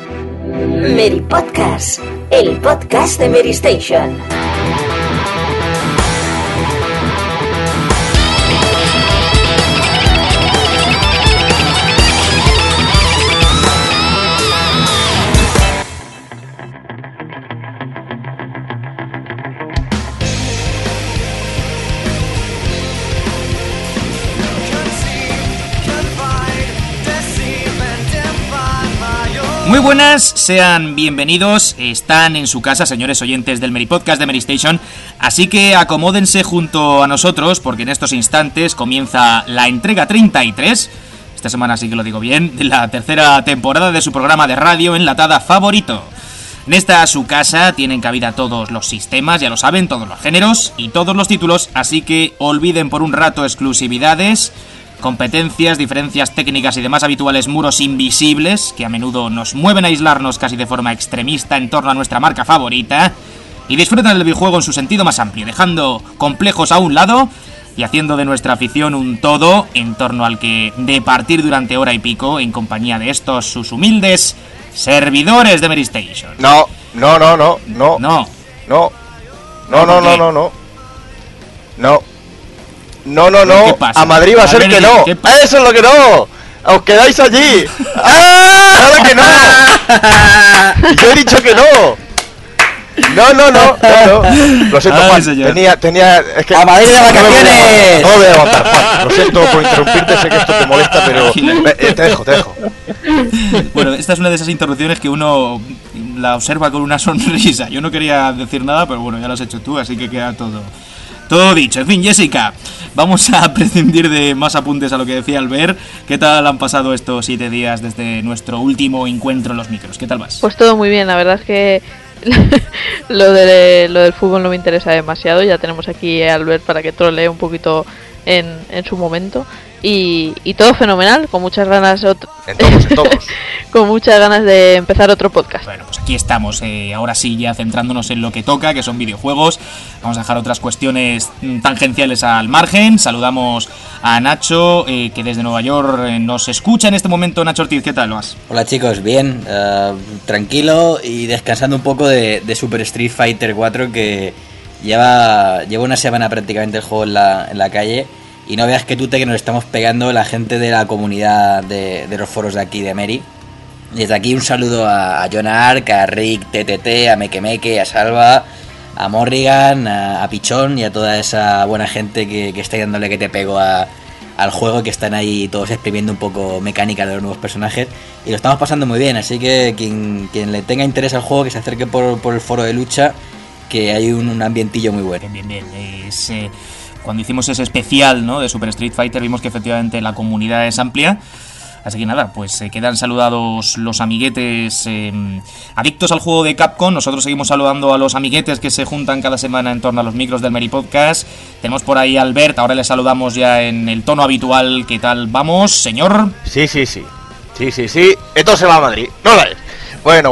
Mary Podcast, el podcast de Mary Station. Muy buenas, sean bienvenidos, están en su casa, señores oyentes del Mary Podcast de Mary Station, así que acomódense junto a nosotros porque en estos instantes comienza la entrega 33, esta semana sí que lo digo bien, de la tercera temporada de su programa de radio enlatada favorito. En esta su casa tienen cabida todos los sistemas, ya lo saben, todos los géneros y todos los títulos, así que olviden por un rato exclusividades, competencias, diferencias técnicas y demás habituales muros invisibles que a menudo nos mueven a aislarnos casi de forma extremista en torno a nuestra marca favorita y disfruten del videojuego en su sentido más amplio, dejando complejos a un lado y haciendo de nuestra afición un todo en torno al que departir durante hora y pico en compañía de estos sus humildes servidores de Mary Station. No. ¿Qué pasa? A Madrid va a ser ver, que no. Eso es lo que no. Os quedáis allí. ¡Ah! ¡Claro que no! Yo he dicho que no. No. Lo siento, Ay, Juan. señor. Tenía. Es que. ¡A Madrid de vacaciones! No voy a aguantar, Juan. Lo siento por interrumpirte, sé que esto te molesta, pero. Te dejo. Bueno, esta es una de esas interrupciones que uno la observa con una sonrisa. Yo no quería decir nada, pero bueno, ya lo has hecho tú, así que queda todo dicho. En fin, Jessica, vamos a prescindir de más apuntes a lo que decía Albert. ¿Qué tal han pasado estos 7 días desde nuestro último encuentro en los micros? ¿Qué tal vas? Pues todo muy bien, la verdad es que lo del fútbol no me interesa demasiado. Ya tenemos aquí a Albert para que trolee un poquito en su momento. Y todo fenomenal, con muchas ganas En todos. con muchas ganas de empezar otro podcast. Bueno, pues aquí estamos, ahora sí ya centrándonos en lo que toca, que son videojuegos. Vamos a dejar otras cuestiones tangenciales al margen. Saludamos a Nacho, que desde Nueva York nos escucha en este momento. Nacho Ortiz, ¿qué tal vas? Hola chicos, bien, tranquilo y descansando un poco de Super Street Fighter 4 que lleva una semana prácticamente el juego en la calle. Y no veas que nos estamos pegando la gente de la comunidad de los foros de aquí de Mary. Desde aquí un saludo a John Ark, a Rick TTT, a Mequemeque, a Salva, a Morrigan, a Pichón y a toda esa buena gente que está dándole que te pego al juego, que están ahí todos exprimiendo un poco mecánica de los nuevos personajes. Y lo estamos pasando muy bien, así que quien le tenga interés al juego, que se acerque por el foro de lucha, que hay un ambientillo muy bueno. Bien. Cuando hicimos ese especial, ¿no?, de Super Street Fighter, vimos que efectivamente la comunidad es amplia. Así que nada, pues quedan saludados los amiguetes adictos al juego de Capcom. Nosotros seguimos saludando a los amiguetes que se juntan cada semana en torno a los micros del Mary Podcast. Tenemos por ahí a Albert, ahora le saludamos ya en el tono habitual. ¿Qué tal vamos, señor? Sí. Esto se va a Madrid. No la es. Bueno.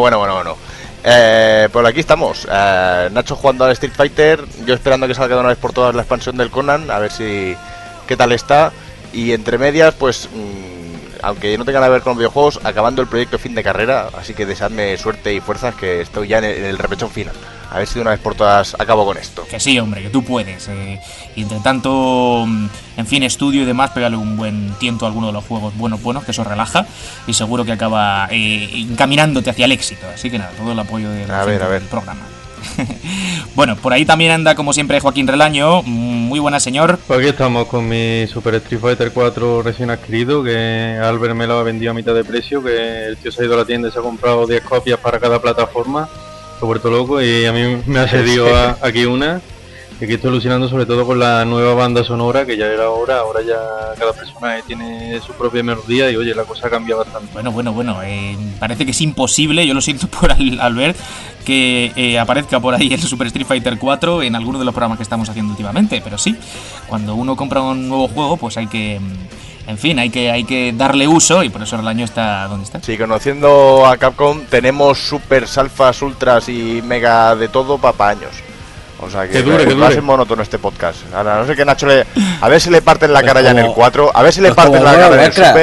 Pues aquí estamos, Nacho jugando al Street Fighter, yo esperando que salga de una vez por todas la expansión del Conan, a ver si qué tal está, y entre medias pues aunque no tenga nada que ver con los videojuegos, acabando el proyecto fin de carrera, así que deseadme suerte y fuerzas, que estoy ya en el repechón final, a ver si de una vez por todas acabo con esto. Que sí, hombre, que tú puedes, y entre tanto, en fin, estudio y demás, pégale un buen tiento a alguno de los juegos buenos, que eso relaja, y seguro que acaba encaminándote hacia el éxito, así que nada, todo el apoyo del programa. Bueno, por ahí también anda, como siempre, Joaquín Relaño. Muy buena, señor. Pues aquí estamos con mi Super Street Fighter 4 recién adquirido, que Albert me lo ha vendido a mitad de precio, que el tío se ha ido a la tienda y se ha comprado 10 copias para cada plataforma. Se ha vuelto loco y a mí me ha cedido aquí una. Y aquí estoy alucinando sobre todo con la nueva banda sonora, que ya era hora, ahora ya cada personaje tiene su propia melodía y oye, la cosa cambia bastante. Bueno, parece que es imposible, yo lo siento por Albert, que aparezca por ahí el Super Street Fighter 4 en alguno de los programas que estamos haciendo últimamente, pero sí, cuando uno compra un nuevo juego, pues hay que... En fin, hay que darle uso y por eso el año está donde está. Sí, conociendo a Capcom tenemos Supers, Alfas, Ultras y Mega de todo para años. O sea que va a ser monótono este podcast. Ahora, no sé qué Nacho a ver si le parten la cara ya en el 4, a ver si le parten la cara en el Super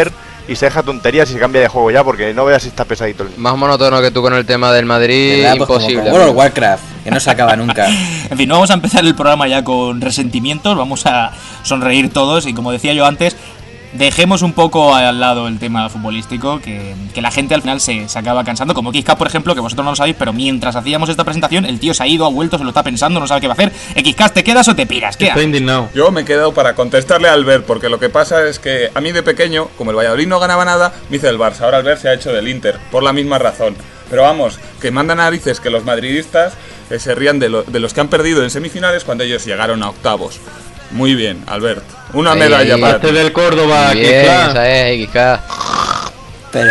y se deja tonterías y se cambia de juego ya, porque no veas si está pesadito. Más monótono que tú con el tema del Madrid, ¿Verdad? imposible. Como World of Warcraft, que no se acaba nunca. En fin, no vamos a empezar el programa ya con resentimientos, vamos a sonreír todos y como decía yo antes, dejemos un poco al lado el tema futbolístico, que la gente al final se acaba cansando, como XK, por ejemplo, que vosotros no lo sabéis, pero mientras hacíamos esta presentación, el tío se ha ido, ha vuelto, se lo está pensando, no sabe qué va a hacer. XK, ¿te quedas o te piras? ¿Qué Estoy haces? indignado. Yo me he quedado para contestarle a Albert, porque lo que pasa es que a mí de pequeño, como el Valladolid no ganaba nada, me hice el Barça. Ahora Albert se ha hecho del Inter, por la misma razón. Pero vamos, que manda narices que los madridistas se rían de los que han perdido en semifinales cuando ellos llegaron a octavos. Muy bien, Albert. Una Ahí, medalla ahí. para Este ti. del Córdoba, Bien, quizá. esa es, XK. Pero,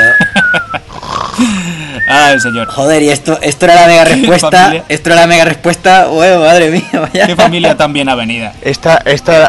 Ay, señor. joder, y esto era la mega respuesta. familia. Esto era la mega respuesta. Bueno, madre mía, vaya. Qué familia tan bien avenida. Esta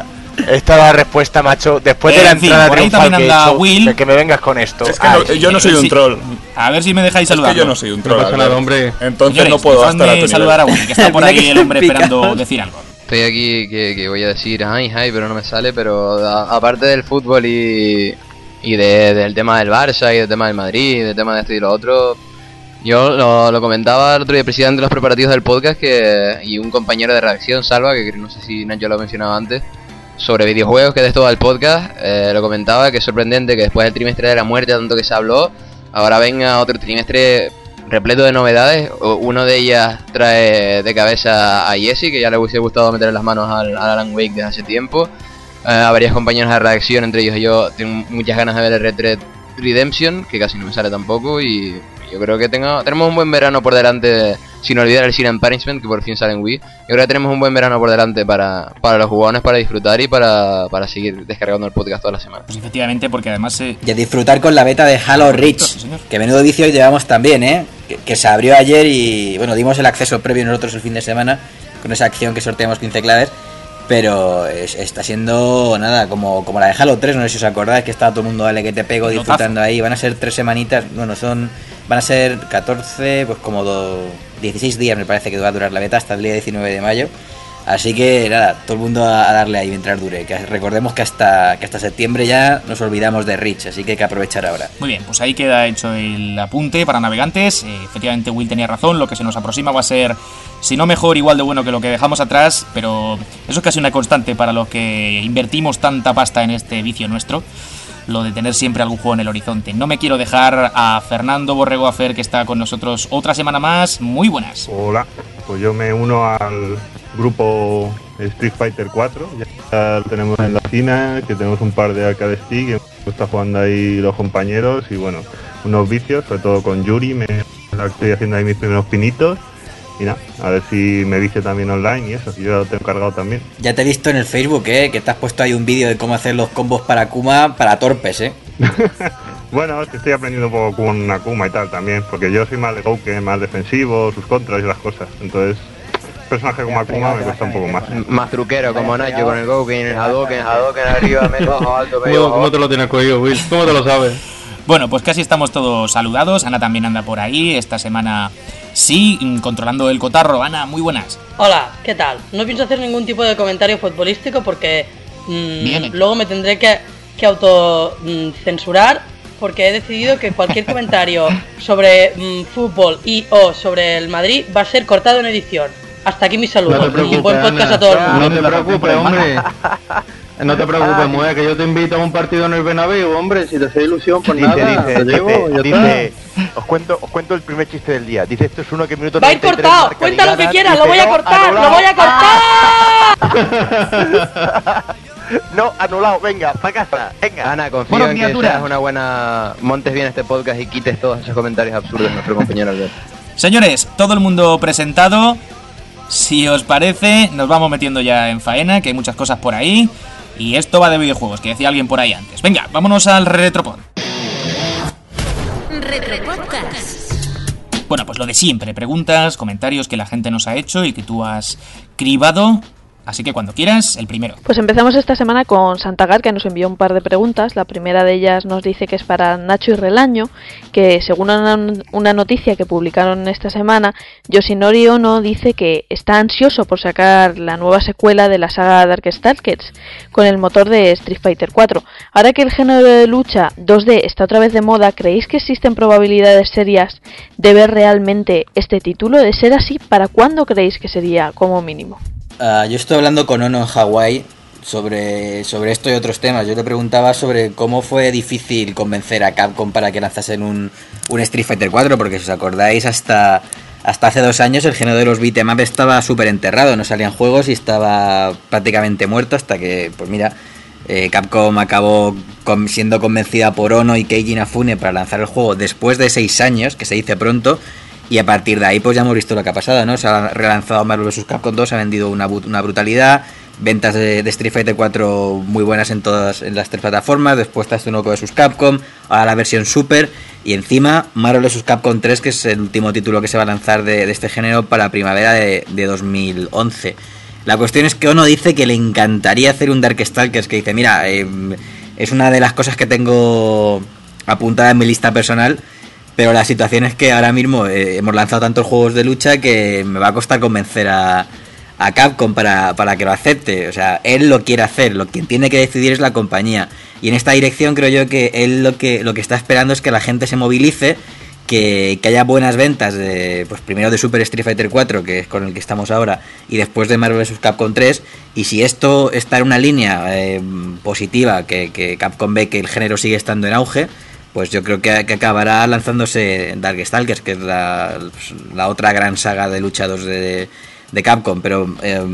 es la respuesta, macho. Después de la En fin, entrada por ahí triunfal también que he anda hecho, Will. de que me vengas con esto. Es que Ay, yo no soy un Sí. troll. A ver si me dejáis Es saludar. que yo no soy un troll. No pasa Albert. nada, hombre. Entonces Señores, no puedo estar a dejadme tu saludar a nivel. Will, que está por Mira ahí que el hombre picado. esperando decir algo. Estoy aquí que voy a decir ay, pero no me sale, pero aparte del fútbol y del tema del Barça y del tema del Madrid, del tema de esto y lo otro, yo lo comentaba el otro día precisamente en los preparativos del podcast y un compañero de redacción, Salva, que no sé si Nacho lo ha mencionado antes, sobre videojuegos, que de esto va el podcast, lo comentaba que es sorprendente que después del trimestre de la muerte, tanto que se habló, ahora venga otro trimestre repleto de novedades. Uno de ellas trae de cabeza a Jesse, que ya le hubiese gustado meter las manos al Alan Wake desde hace tiempo. A varios compañeros de redacción, entre ellos yo, tengo muchas ganas de ver el Red Dead Redemption, que casi no me sale tampoco, y yo creo que tenemos un buen verano por delante, sin olvidar el Sin and Punishment, que por fin sale en Wii. Yo creo que tenemos un buen verano por delante para los jugadores, para disfrutar y para seguir descargando el podcast toda la semana. Pues efectivamente, porque además Y a disfrutar con la beta de Halo Reach. Sí, señor. Que menudo vicio llevamos también, ¿eh? Que se abrió ayer y, bueno, dimos el acceso previo nosotros el fin de semana con esa acción que sorteamos 15 claves. Pero está siendo, nada, como la de Halo 3, no sé si os acordáis, que estaba todo el mundo, dale que te pego, disfrutando ahí. Van a ser 3 semanitas, bueno, van a ser 14, pues como 16 días me parece que va a durar la beta, hasta el día 19 de mayo. Así que nada, todo el mundo a darle ahí mientras dure. Que recordemos que hasta septiembre ya nos olvidamos de Reach, así que hay que aprovechar ahora. muy bien, pues ahí queda hecho el apunte para navegantes. Efectivamente, Will tenía razón, lo que se nos aproxima va a ser, si no mejor, igual de bueno que lo que dejamos atrás, pero eso es casi una constante para los que invertimos tanta pasta en este vicio nuestro, lo de tener siempre algún juego en el horizonte. No me quiero dejar a Fernando Borrego Afer, que está con nosotros otra semana más. Muy buenas. Hola, pues yo me uno al grupo Street Fighter 4, ya lo tenemos en la cocina, que tenemos un par de arcade stick, que está jugando ahí los compañeros y bueno, unos vicios, sobre todo con Yuri, estoy haciendo ahí mis primeros pinitos y nada, a ver si me vicio también online y eso, yo ya lo tengo cargado también. Ya te he visto en el Facebook, que te has puesto ahí un vídeo de cómo hacer los combos para Akuma para torpes, Bueno, es que estoy aprendiendo un poco con Akuma y tal también, porque yo soy más de Gouken, más defensivo, sus contras y las cosas, entonces personaje como Akuma me cuesta un poco más. Más truquero, como Nacho con el Gouken, el Hadouken arriba, medio bajo, alto, medio ¿Cómo bajo. te lo tienes cogido, Will? ¿Cómo te lo sabes? Bueno, pues casi estamos todos saludados. Ana también anda por ahí. Esta semana sí, controlando el cotarro. Ana, muy buenas. Hola, ¿qué tal? No pienso hacer ningún tipo de comentario futbolístico porque Bien. luego me tendré que autocensurar porque he decidido que cualquier comentario sobre fútbol y o sobre el Madrid va a ser cortado en edición. Hasta aquí mi saludo No te preocupes, y buen podcast Ana. a todo el mundo. No te preocupes, hombre. No te preocupes, mujer, que yo te invito a un partido en el Bernabéu, hombre. Si te hace ilusión, pues nada, te llevo, ya dice, os cuento el primer chiste del día. Dice, esto es uno que en minuto Va a ir 93 cortado, marca cuenta lo que Ligana, quieras, dice, lo voy a no, cortar, lo anulado. voy a cortar. No, anulado, venga, para casa, venga. Ana, confío en que seas una buena... montes bien este podcast y quites todos esos comentarios absurdos de nuestro compañero Albert. Señores, todo el mundo presentado. Si os parece, nos vamos metiendo ya en faena, que hay muchas cosas por ahí. Y esto va de videojuegos, que decía alguien por ahí antes. Venga, vámonos al Retropod. Retropodcast. Bueno, pues lo de siempre, preguntas, comentarios que la gente nos ha hecho y que tú has cribado. Así que cuando quieras, el primero. Pues empezamos esta semana con Santagar, que nos envió un par de preguntas. La primera de ellas nos dice que es para Nacho y Relaño, que según una noticia que publicaron esta semana, Yoshinori Ono dice que está ansioso por sacar la nueva secuela de la saga Darkstalkers con el motor de Street Fighter 4. Ahora que el género de lucha 2D está otra vez de moda, ¿creéis que existen probabilidades serias de ver realmente este título? De ser así, ¿para cuándo creéis que sería como mínimo? Yo estoy hablando con Ono en Hawái sobre esto y otros temas. Yo le preguntaba sobre cómo fue difícil convencer a Capcom para que lanzasen un Street Fighter 4, porque si os acordáis, hasta hace 2 años el género de los beat'em up estaba súper enterrado, no salían juegos y estaba prácticamente muerto hasta que, pues mira, Capcom acabó siendo convencida por Ono y Keiji Inafune para lanzar el juego después de 6 años, que se dice pronto, y a partir de ahí pues ya hemos visto lo que ha pasado, ¿no? Se ha relanzado Marvel vs. Capcom 2, ha vendido una brutalidad, ventas de Street Fighter 4 muy buenas en las 3 plataformas, después está este nuevo vs. Capcom, ahora la versión Super, y encima Marvel vs. Capcom 3, que es el último título que se va a lanzar de este género para primavera de 2011. La cuestión es que Ono dice que le encantaría hacer un Darkstalkers, que dice, mira, es una de las cosas que tengo apuntada en mi lista personal, pero la situación es que ahora mismo hemos lanzado tantos juegos de lucha que me va a costar convencer a Capcom para que lo acepte. O sea, él lo quiere hacer, quien tiene que decidir es la compañía. Y en esta dirección creo yo que él lo que está esperando es que la gente se movilice, que haya buenas ventas pues primero de Super Street Fighter 4, que es con el que estamos ahora, y después de Marvel vs. Capcom 3, y si esto está en una línea positiva, que Capcom ve que el género sigue estando en auge, pues yo creo que acabará lanzándose Darkstalkers, que es la otra gran saga de lucha 2 de Capcom, pero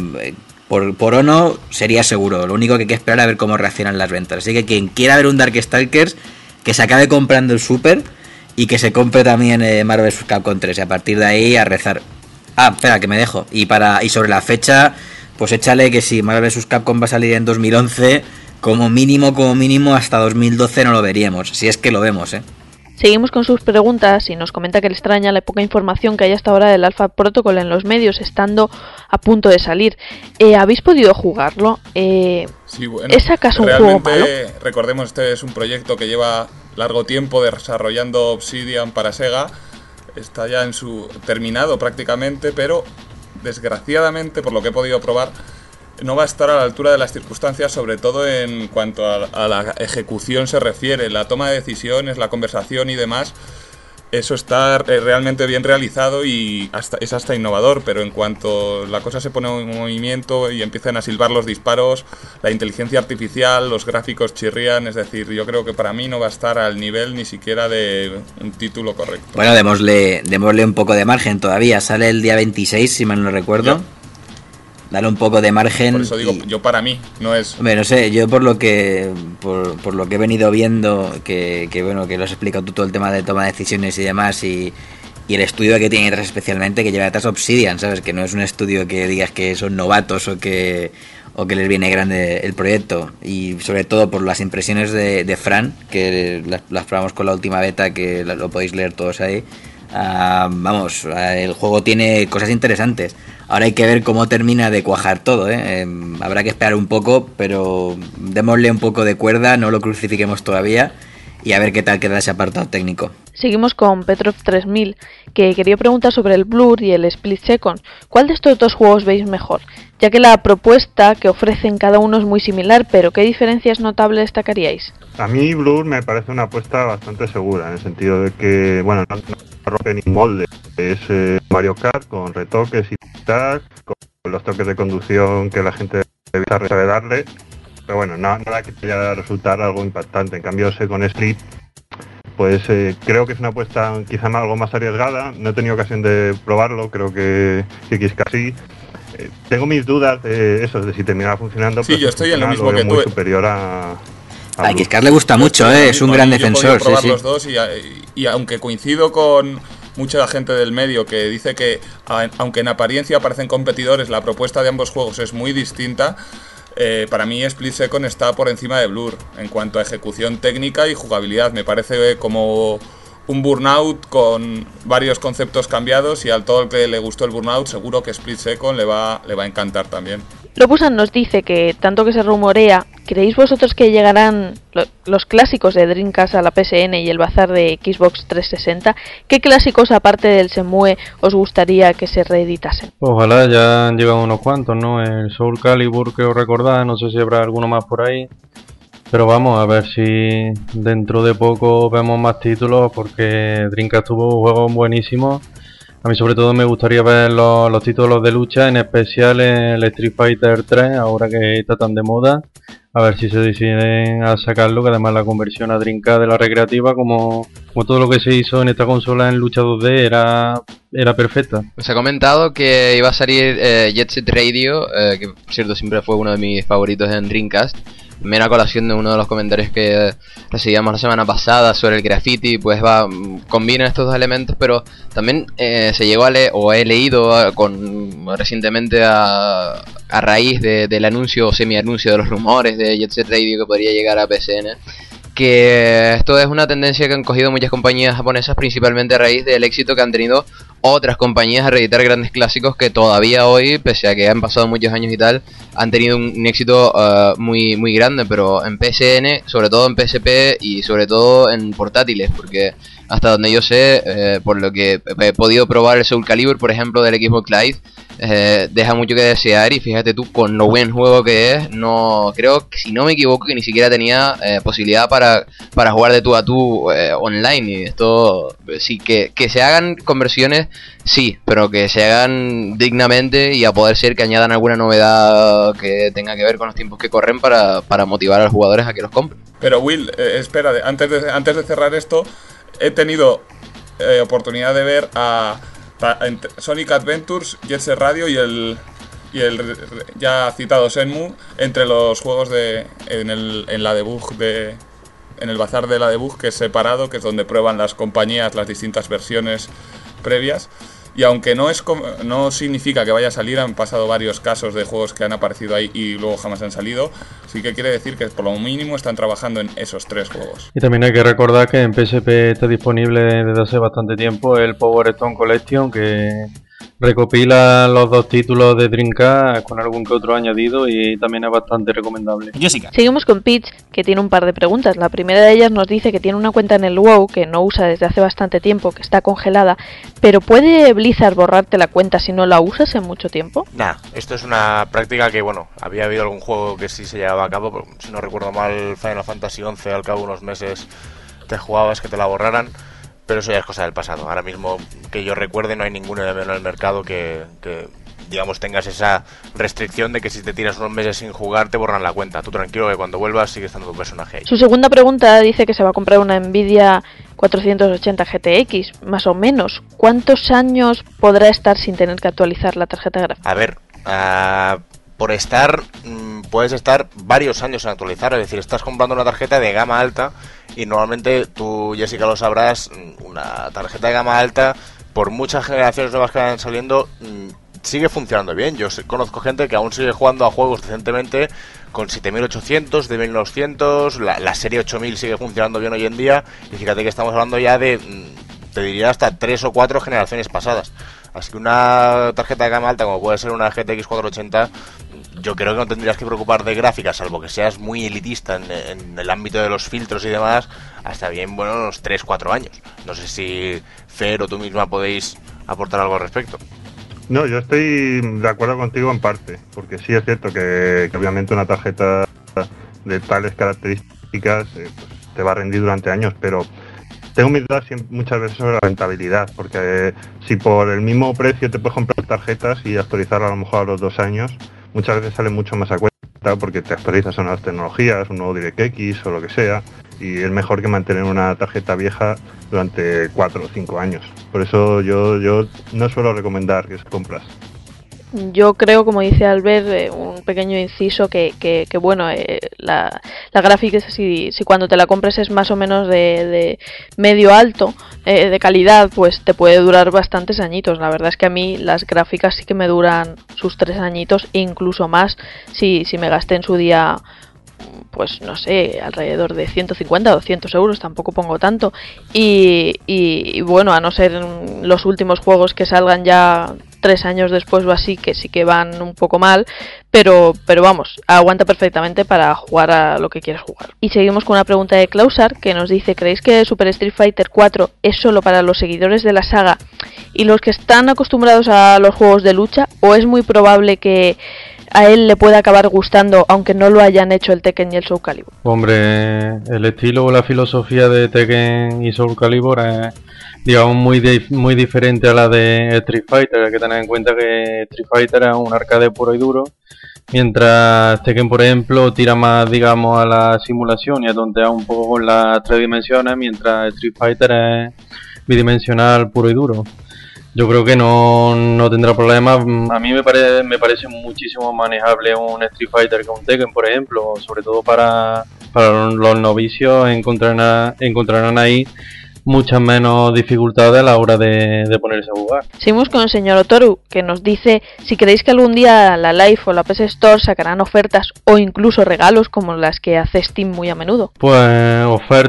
por Ono sería seguro. Lo único que hay que esperar a ver cómo reaccionan las ventas. Así que quien quiera ver un Darkstalkers, que se acabe comprando el Super y que se compre también Marvel vs. Capcom 3, y a partir de ahí a rezar. Espera, que me dejo. Y sobre la fecha, pues échale que si Marvel vs. Capcom va a salir en 2011, como mínimo hasta 2012 no lo veríamos, si es que lo vemos, Seguimos con sus preguntas y nos comenta que le extraña la poca información que hay hasta ahora del Alpha Protocol en los medios, estando a punto de salir. ¿Habéis podido jugarlo? Sí, bueno, ¿es acaso un juego malo? Recordemos, este es un proyecto que lleva largo tiempo desarrollando Obsidian para Sega. Está ya terminado prácticamente, pero desgraciadamente, por lo que he podido probar, no va a estar a la altura de las circunstancias, sobre todo en cuanto a la ejecución se refiere, la toma de decisiones, la conversación y demás. Eso está realmente bien realizado y es hasta innovador, pero en cuanto la cosa se pone en movimiento y empiezan a silbar los disparos, la inteligencia artificial, los gráficos chirrían, es decir, yo creo que para mí no va a estar al nivel ni siquiera de un título correcto. Bueno, démosle un poco de margen todavía, sale el día 26, si mal no recuerdo. Dale un poco de margen. Por eso digo, yo para mí no es... Hombre, no sé, yo por lo que he venido viendo, que bueno, que lo has explicado tú, todo el tema de toma de decisiones y demás, y el estudio que tiene detrás especialmente, que lleva detrás Obsidian, ¿sabes? Que no es un estudio que digas que son novatos o que les viene grande el proyecto. Y sobre todo por las impresiones de Fran, que las probamos con la última beta, que lo podéis leer todos ahí. Vamos, el juego tiene cosas interesantes. Ahora hay que ver cómo termina de cuajar todo, habrá que esperar un poco, pero démosle un poco de cuerda, no lo crucifiquemos todavía y a ver qué tal queda ese apartado técnico. Seguimos con Petrov 3000, que quería preguntar sobre el Blur y el Split Second. ¿Cuál de estos dos juegos veis mejor? Ya que la propuesta que ofrecen cada uno es muy similar, pero ¿qué diferencias notables destacaríais? A mí Blur me parece una apuesta bastante segura, en el sentido de que, bueno, no rompe ni molde. Es Mario Kart con retoques y tal, con los toques de conducción que la gente debe saber darle. Pero bueno, nada que vaya a resultar algo impactante. En cambio, con Split, pues creo que es una apuesta quizá algo más arriesgada. No he tenido ocasión de probarlo, creo que quizás sí. Tengo mis dudas de eso, de si terminará funcionando. Sí, yo estoy en lo mismo que tú. Muy superior a Kishkar le gusta mucho, es un gran defensor. Yo he probar los dos y aunque coincido con mucha gente del medio que dice que, aunque en apariencia parecen competidores, la propuesta de ambos juegos es muy distinta. Para mí Split Second está por encima de Blur en cuanto a ejecución técnica y jugabilidad. Me parece como un Burnout con varios conceptos cambiados, y al todo el que le gustó el Burnout seguro que Split Second le va a encantar también. Lopusan nos dice que, tanto que se rumorea, ¿creéis vosotros que llegarán los clásicos de Dreamcast a la PSN y el bazar de Xbox 360? ¿Qué clásicos, aparte del Shenmue, os gustaría que se reeditasen? Ojalá, ya han llegado unos cuantos, ¿no? El Soul Calibur, que os recordás, no sé si habrá alguno más por ahí. Pero vamos a ver si dentro de poco vemos más títulos, porque Dreamcast tuvo juegos buenísimos. A mí sobre todo me gustaría ver los títulos de lucha, en especial el Street Fighter 3, ahora que está tan de moda. A ver si se deciden a sacarlo, que además la conversión a Dreamcast de la recreativa, como todo lo que se hizo en esta consola en lucha 2D, era perfecta. Se ha comentado que iba a salir Jet Set Radio, que por cierto siempre fue uno de mis favoritos en Dreamcast. Mera colación de uno de los comentarios que recibíamos la semana pasada sobre el graffiti, pues combina estos dos elementos, pero también se llegó a leer, o he leído recientemente a raíz del anuncio o semi-anuncio de los rumores de Jet Set Radio que podría llegar a PSN, que esto es una tendencia que han cogido muchas compañías japonesas, principalmente a raíz del éxito que han tenido otras compañías a reeditar grandes clásicos que todavía hoy, pese a que han pasado muchos años y tal, han tenido un éxito muy, muy grande, pero en PSN, sobre todo en PSP y sobre todo en portátiles, porque hasta donde yo sé, por lo que he podido probar el Soul Calibur, por ejemplo, del Xbox Live, deja mucho que desear, y fíjate tú con lo buen juego que es. No creo que, si no me equivoco, que ni siquiera tenía posibilidad para jugar de tú a tú online, y esto sí, que se hagan conversiones, sí, pero que se hagan dignamente, y a poder ser que añadan alguna novedad que tenga que ver con los tiempos que corren para motivar a los jugadores a que los compren. Pero Will, espera, antes de cerrar esto, he tenido oportunidad de ver a Sonic Adventures, Jet Set Radio y el ya citado Shenmue entre los juegos en el bazar de la debug, que es separado, que es donde prueban las compañías las distintas versiones previas. Y aunque no significa que vaya a salir, han pasado varios casos de juegos que han aparecido ahí y luego jamás han salido, sí que quiere decir que por lo mínimo están trabajando en esos 3 juegos. Y también hay que recordar que en PSP está disponible desde hace bastante tiempo el Power Stone Collection, que recopila los 2 títulos de Dreamcast con algún que otro añadido, y también es bastante recomendable. Jessica. Seguimos con Peach, que tiene un par de preguntas. La primera de ellas nos dice que tiene una cuenta en el WoW que no usa desde hace bastante tiempo, que está congelada, pero ¿puede Blizzard borrarte la cuenta si no la usas en mucho tiempo? Nah, esto es una práctica que, bueno, había habido algún juego que sí se llevaba a cabo, pero, si no recuerdo mal, Final Fantasy XI, al cabo de unos meses te jugabas que te la borraran. Pero eso ya es cosa del pasado. Ahora mismo, que yo recuerde, no hay ningún MMO en el mercado que digamos, tengas esa restricción de que si te tiras unos meses sin jugar te borran la cuenta. Tú tranquilo, que cuando vuelvas sigue estando tu personaje ahí. Su segunda pregunta dice que se va a comprar una Nvidia 480 GTX, más o menos. ¿Cuántos años podrá estar sin tener que actualizar la tarjeta gráfica? A ver, por estar, puedes estar varios años sin actualizar. Es decir, estás comprando una tarjeta de gama alta, y normalmente tú, Jessica, lo sabrás, una tarjeta de gama alta, por muchas generaciones nuevas que vayan saliendo, sigue funcionando bien. Yo conozco gente que aún sigue jugando a juegos decentemente con 7800, de 1900, la serie 8000 sigue funcionando bien hoy en día, y fíjate que estamos hablando ya de, te diría, hasta 3 o 4 generaciones pasadas. Así que una tarjeta de gama alta como puede ser una GTX 480, yo creo que no tendrías que preocupar de gráficas, salvo que seas muy elitista en el ámbito de los filtros y demás, hasta bien, bueno, unos 3-4 años. No sé si Fer o tú misma podéis aportar algo al respecto. No, yo estoy de acuerdo contigo en parte, porque sí es cierto que obviamente una tarjeta de tales características pues, te va a rendir durante años, pero tengo mis dudas muchas veces sobre la rentabilidad, porque si por el mismo precio te puedes comprar tarjetas y actualizarla a lo mejor a los 2 años, muchas veces sale mucho más a cuenta porque te actualizas a nuevas tecnologías, un nuevo DirectX o lo que sea, y es mejor que mantener una tarjeta vieja durante 4 o 5 años. Por eso yo no suelo recomendar que se compras. Yo creo, como dice Albert, un pequeño inciso, que bueno, la gráfica, si cuando te la compres es más o menos de medio alto, de calidad, pues te puede durar bastantes añitos. La verdad es que a mí las gráficas sí que me duran sus 3 añitos, e incluso más si me gasté en su día, pues no sé, alrededor de 150 o 200 euros, tampoco pongo tanto. Y bueno, a no ser los últimos juegos que salgan ya 3 años después o así, que sí que van un poco mal, pero vamos, aguanta perfectamente para jugar a lo que quieres jugar. Y seguimos con una pregunta de Klausar, que nos dice: ¿creéis que Super Street Fighter 4 es solo para los seguidores de la saga y los que están acostumbrados a los juegos de lucha, o es muy probable que a él le puede acabar gustando, aunque no lo hayan hecho el Tekken y el Soul Calibur? Hombre, el estilo o la filosofía de Tekken y Soul Calibur es, digamos, muy diferente a la de Street Fighter. Hay que tener en cuenta que Street Fighter es un arcade puro y duro, mientras Tekken, por ejemplo, tira más, digamos, a la simulación y a tontear un poco con las 3 dimensiones, mientras Street Fighter es bidimensional puro y duro. Yo creo que no tendrá problemas. A mí me parece muchísimo manejable un Street Fighter que un Tekken, por ejemplo. Sobre todo para los novicios encontrarán ahí muchas menos dificultades a la hora de ponerse a jugar. Seguimos con el señor Otoru, que nos dice si creéis que algún día la Live o la PS Store sacarán ofertas o incluso regalos como las que hace Steam muy a menudo. Pues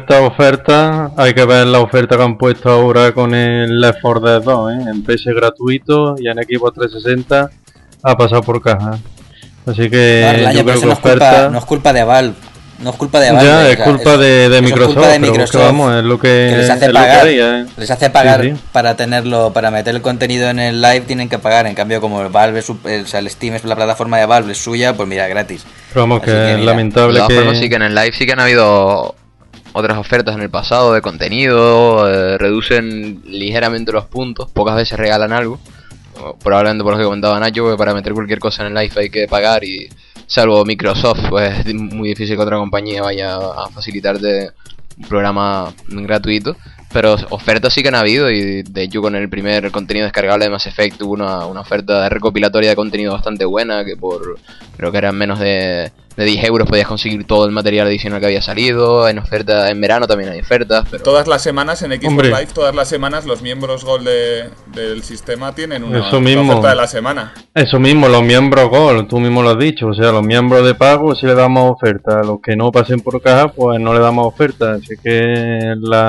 oferta, hay que ver la oferta que han puesto ahora con el Left 4 Dead 2, en PS gratuito y en Xbox 360 ha pasado por caja. Así que yo creo que oferta... No es culpa de Valve. No es culpa de Valve. Ya, es culpa de Microsoft, pero que vamos, es lo que les hace pagar, les hace pagar sí. Para tenerlo, para meter el contenido en el live tienen que pagar. En cambio, como Valve el Steam es la plataforma de Valve, es suya, pues mira, gratis. Pero vamos, que es lamentable de todas formas, sí que en el live sí que han habido otras ofertas en el pasado de contenido, reducen ligeramente los puntos, pocas veces regalan algo. Probablemente por lo que comentaba Nacho, porque para meter cualquier cosa en el live hay que pagar y salvo Microsoft, pues es muy difícil que otra compañía vaya a facilitarte un programa gratuito. Pero ofertas sí que han habido y de hecho con el primer contenido descargable de Mass Effect hubo una oferta recopilatoria de contenido bastante buena, que por creo que eran menos de 10 euros podías conseguir todo el material adicional que había salido. En oferta, en verano también hay ofertas, pero... Todas las semanas en Xbox Live, todas las semanas los miembros Gold del sistema tienen una oferta de la semana. Eso mismo, los miembros Gold, tú mismo lo has dicho, o sea, los miembros de pago sí le damos oferta, a los que no pasen por caja pues no le damos oferta, así que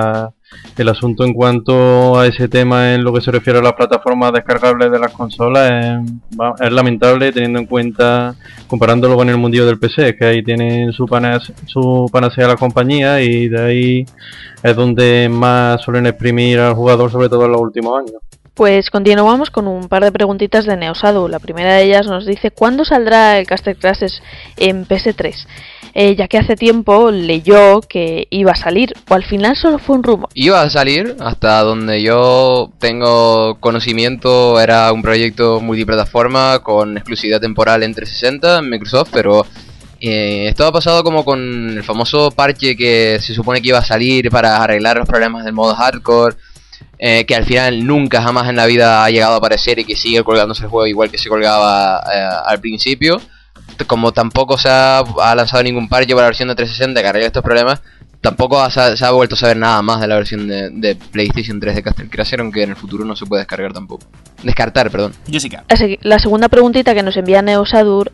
el asunto en cuanto a ese tema en lo que se refiere a las plataformas descargables de las consolas es lamentable, teniendo en cuenta, comparándolo con el mundillo del PC, que ahí tienen su panacea la compañía y de ahí es donde más suelen exprimir al jugador, sobre todo en los últimos años. Pues continuamos con un par de preguntitas de Neosadu. La primera de ellas nos dice ¿cuándo saldrá el Caster Classes en PS3? Ya que hace tiempo leyó que iba a salir, o al final solo fue un rumor. Iba a salir, hasta donde yo tengo conocimiento, era un proyecto multiplataforma con exclusividad temporal en 360 en Microsoft, pero esto ha pasado como con el famoso parche que se supone que iba a salir para arreglar los problemas del modo hardcore, que al final nunca jamás en la vida ha llegado a aparecer y que sigue colgándose el juego igual que se colgaba al principio. Como tampoco se ha lanzado ningún parche para la versión de 360 que arregle estos problemas, tampoco se ha vuelto a saber nada más de la versión de PlayStation 3 de Castle Crasher, aunque en el futuro no se puede descartar, perdón. Jessica. La segunda preguntita que nos envía Neosadu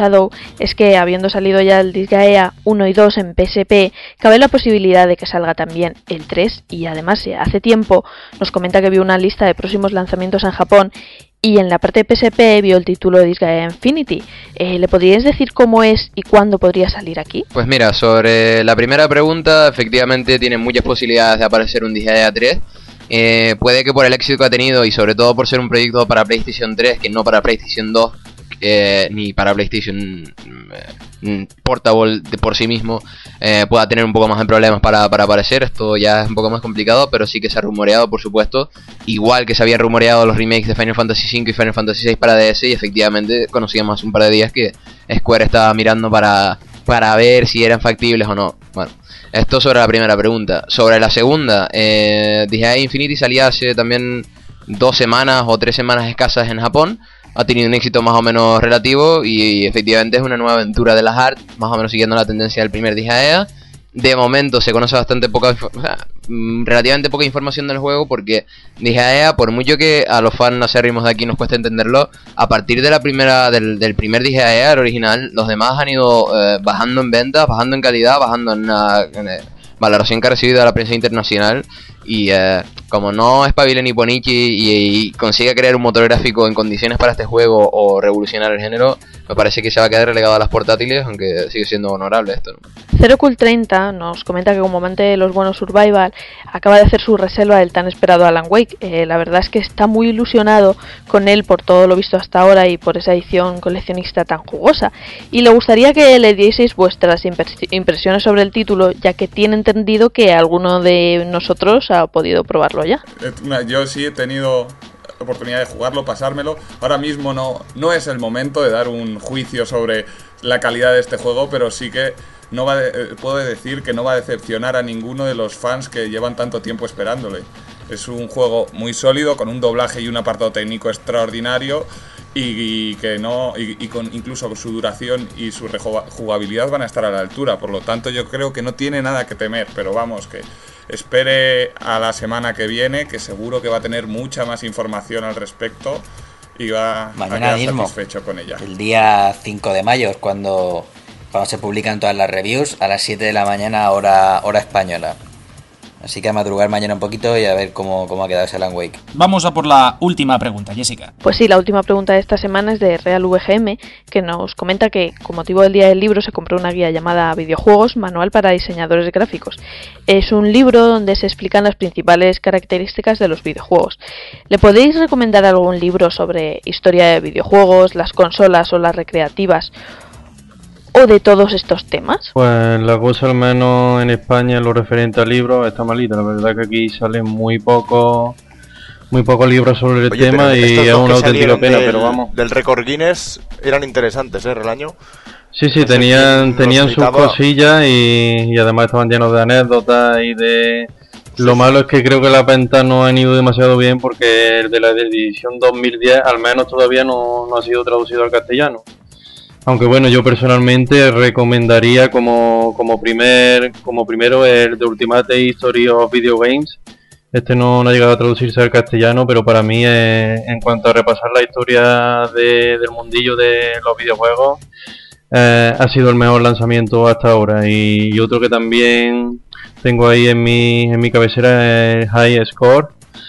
es que habiendo salido ya el Disgaea 1 y 2 en PSP, cabe la posibilidad de que salga también el 3, y además hace tiempo nos comenta que vio una lista de próximos lanzamientos en Japón y en la parte de PSP vio el título de Disgaea Infinity. ¿Le podríais decir cómo es y cuándo podría salir aquí? Pues mira, sobre la primera pregunta, efectivamente tiene muchas posibilidades de aparecer un Disgaea 3. Puede que por el éxito que ha tenido y sobre todo por ser un proyecto para PlayStation 3, que no para PlayStation 2, ni para PlayStation Portable de por sí mismo, pueda tener un poco más de problemas para aparecer. Esto ya es un poco más complicado, pero sí que se ha rumoreado, por supuesto, igual que se habían rumoreado los remakes de Final Fantasy V y Final Fantasy VI para DS, y efectivamente conocíamos hace un par de días que Square estaba mirando para ver si eran factibles o no. Bueno, esto sobre la primera pregunta. Sobre la segunda, Disgaea Infinity salía hace también 2 semanas o 3 semanas escasas en Japón. Ha tenido un éxito más o menos relativo y efectivamente es una nueva aventura de la Heart, más o menos siguiendo la tendencia del primer Disgaea. De momento se conoce relativamente poca información del juego, porque Disgaea, por mucho que a los fans acérrimos de aquí nos cueste entenderlo, a partir de la del primer Disgaea, el original, los demás han ido bajando en ventas, bajando en calidad, bajando en valoración que ha recibido de la prensa internacional, y como no espabile ni Ponichi y consiga crear un motor gráfico en condiciones para este juego o revolucionar el género, me parece que se va a quedar relegado a las portátiles, aunque sigue siendo honorable esto, ¿no? ZeroCool30 nos comenta que como amante de los buenos survival acaba de hacer su reserva del tan esperado Alan Wake. La verdad es que está muy ilusionado con él por todo lo visto hasta ahora y por esa edición coleccionista tan jugosa, y le gustaría que le dieseis vuestras impresiones sobre el título, ya que tiene entendido que alguno de nosotros ha podido probarlo ya. Yo sí he tenido oportunidad de jugarlo, pasármelo. Ahora mismo no es el momento de dar un juicio sobre la calidad de este juego, pero sí que puedo decir que no va a decepcionar a ninguno de los fans que llevan tanto tiempo esperándole. Es un juego muy sólido, con un doblaje y un apartado técnico extraordinario, y con incluso su duración y su rejugabilidad van a estar a la altura. Por lo tanto, yo creo que no tiene nada que temer, pero vamos, que espere a la semana que viene, que seguro que va a tener mucha más información al respecto y va mañana a quedar mismo, satisfecho con ella. El día 5 de mayo es cuando se publican todas las reviews, a las 7 de la mañana hora española. Así que a madrugar mañana un poquito y a ver cómo ha quedado ese Alan Wake. Vamos a por la última pregunta, Jessica. Pues sí, la última pregunta de esta semana es de Real VGM, que nos comenta que con motivo del Día del Libro se compró una guía llamada Videojuegos, Manual para Diseñadores Gráficos. Es un libro donde se explican las principales características de los videojuegos. ¿Le podéis recomendar algún libro sobre historia de videojuegos, las consolas o las recreativas, o de todos estos temas? Pues la cosa, al menos en España, en lo referente a libros, está malita. La verdad que aquí salen muy pocos libros sobre el tema y es una auténtica pena, pero vamos. Del récord Guinness eran interesantes, el año. Sí, tenían sus cosillas y además estaban llenos de anécdotas y de... Lo malo es que creo que las ventas no han ido demasiado bien, porque el de la edición 2010 al menos todavía no ha sido traducido al castellano. Aunque bueno, yo personalmente recomendaría como primero el The Ultimate History of Video Games. Este no ha llegado a traducirse al castellano, pero para mí, en cuanto a repasar la historia del mundillo de los videojuegos, ha sido el mejor lanzamiento hasta ahora. Y otro que también tengo ahí en mi cabecera es High Score.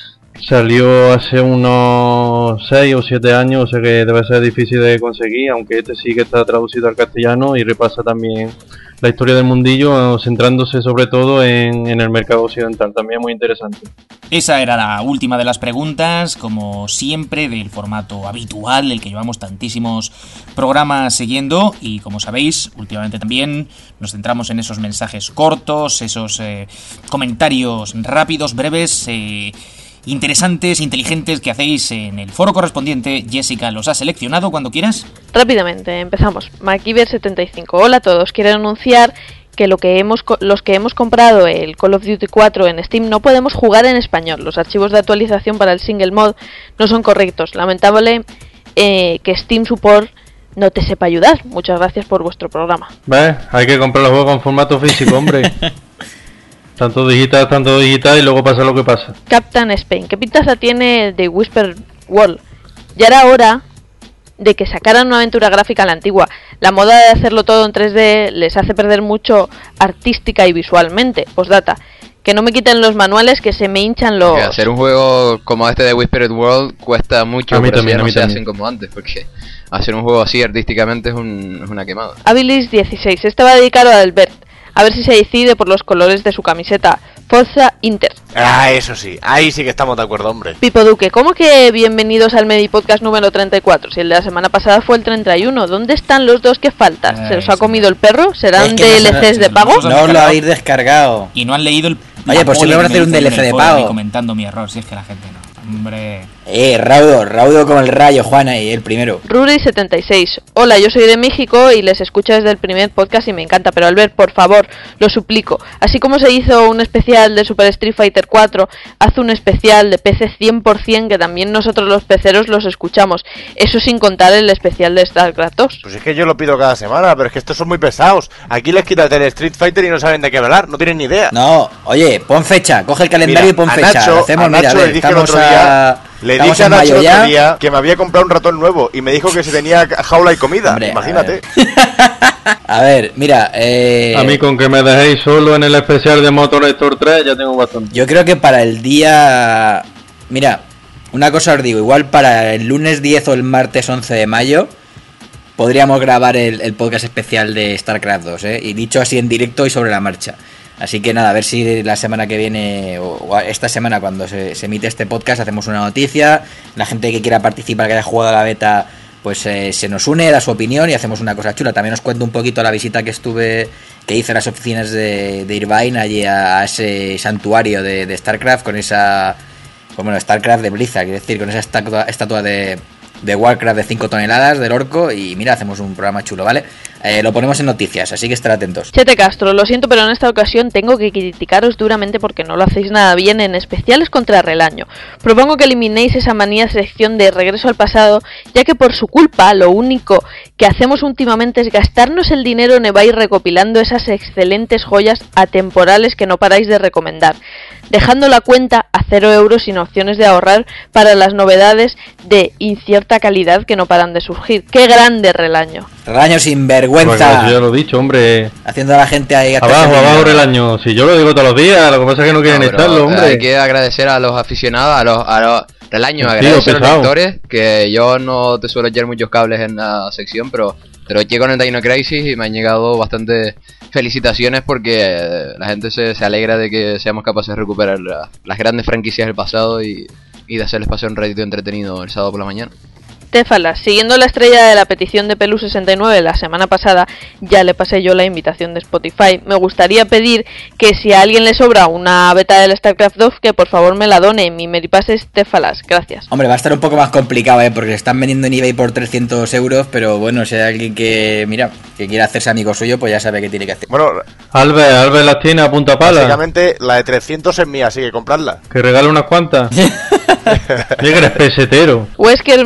Salió hace unos 6 o 7 años, o sea que debe ser difícil de conseguir, aunque este sí que está traducido al castellano y repasa también la historia del mundillo, centrándose sobre todo en el mercado occidental. También muy interesante. Esa era la última de las preguntas, como siempre, del formato habitual, el que llevamos tantísimos programas siguiendo, y como sabéis, últimamente también nos centramos en esos mensajes cortos, esos comentarios rápidos, breves, interesantes, inteligentes, que hacéis en el foro correspondiente. Jessica los ha seleccionado cuando quieras. Rápidamente, empezamos. MacGyver75. Hola a todos, quiero anunciar que los que hemos comprado el Call of Duty 4 en Steam no podemos jugar en español. Los archivos de actualización para el single mod no son correctos. Lamentable que Steam Support no te sepa ayudar. Muchas gracias por vuestro programa. Hay que comprar los juegos en formato físico, hombre. Tanto digital y luego pasa lo que pasa. Captain Spain, ¿qué pintaza tiene de Whisper World? Ya era hora de que sacaran una aventura gráfica a la antigua. La moda de hacerlo todo en 3D les hace perder mucho artística y visualmente. Postdata, que no me quiten los manuales, que se me hinchan los... Que hacer un juego como este de Whispered World cuesta mucho, a mí pero también, no a mí se también hacen como antes, porque hacer un juego así artísticamente es una quemada. Abilis16, este va dedicado a Albert. A ver si se decide por los colores de su camiseta. Forza Inter. Eso sí, ahí sí que estamos de acuerdo, hombre. Pipo Duque, ¿cómo que bienvenidos al Medipodcast número 34? Si el de la semana pasada fue el 31, ¿dónde están los dos que faltan? ¿Se los ha comido el perro? ¿Serán DLCs de pago? No lo habéis descargado. Y no han leído el... Oye, pues si me van a hacer un DLC de pago. Comentando mi error, si es que la gente no. Hombre... Raudo como el rayo, Juana, y el primero. Ruri76. Hola, yo soy de México y les escucho desde el primer podcast y me encanta, pero Albert, por favor, lo suplico. Así como se hizo un especial de Super Street Fighter 4, haz un especial de PC 100%, que también nosotros los peceros los escuchamos. Eso sin contar el especial de StarCraft 2. Pues es que yo lo pido cada semana, pero es que estos son muy pesados. Aquí les quitas el Street Fighter y no saben de qué hablar, no tienen ni idea. No, oye, pon fecha, coge el calendario y pon fecha. Nacho, hacemos, a Nacho le dije el otro día Le Estamos dije a en Nacho mayo el ya. otro día que me había comprado un ratón nuevo y me dijo que si tenía jaula y comida. Hombre, Imagínate. A ver, mira, A mí con que me dejéis solo en el especial de Motor Store 3 ya tengo bastante. yo creo que para el día... Mira, una cosa os digo, igual para el lunes 10 o el martes 11 de mayo podríamos grabar el podcast especial de StarCraft 2, ¿eh? Y dicho así en directo y sobre la marcha. Así que nada, a ver si la semana que viene o esta semana cuando se emite este podcast hacemos una noticia. La gente que quiera participar, que haya jugado a la beta, pues se nos une, da su opinión y hacemos una cosa chula. También os cuento un poquito la visita que hice a las oficinas de Irvine, allí a ese santuario de StarCraft con esa... Bueno, StarCraft de Blizzard, quiero decir, con esa estatua de Warcraft de 5 toneladas del orco. Y mira, hacemos un programa chulo, ¿vale? Lo ponemos en noticias, así que estar atentos. Chete Castro, lo siento, pero en esta ocasión tengo que criticaros duramente porque no lo hacéis nada bien, en especiales contra Relaño. Propongo que eliminéis esa manía sección de regreso al pasado, ya que por su culpa lo único que hacemos últimamente es gastarnos el dinero en Ebay recopilando esas excelentes joyas atemporales que no paráis de recomendar, dejando la cuenta a 0 euros sin opciones de ahorrar para las novedades de incierta calidad que no paran de surgir. ¡Qué grande Relaño! Relaño sin vergüenza. Pues ya lo he dicho, hombre. Haciendo a la gente ahí... Abajo Relaño. Si yo lo digo todos los días, lo que pasa es que no quieren estarlo, hombre. Hay que agradecer a los aficionados, a los Relaño, Tío, agradecer a los pesado. lectores, que yo no te suelo echar muchos cables en la sección, pero te lo eché con el Dino Crisis y me han llegado bastantes felicitaciones porque la gente se alegra de que seamos capaces de recuperar las grandes franquicias del pasado y de hacerles pasar un ratito entretenido el sábado por la mañana. Tefalas, siguiendo la estrella de la petición de Pelu69 la semana pasada, ya le pasé yo la invitación de Spotify. Me gustaría pedir que si a alguien le sobra una beta del StarCraft 2, que por favor me la done. Mi Medipass es Tefalas, gracias. Hombre, va a estar un poco más complicado, porque le están vendiendo en eBay por 300 euros, pero bueno, si hay alguien que, mira, que quiera hacerse amigo suyo, pues ya sabe qué tiene que hacer. Bueno, Albert las tiene a punta pala. básicamente la de 300 es mía, así que comprarla. Que regale unas cuantas. Oye, que eres pesetero. Wesker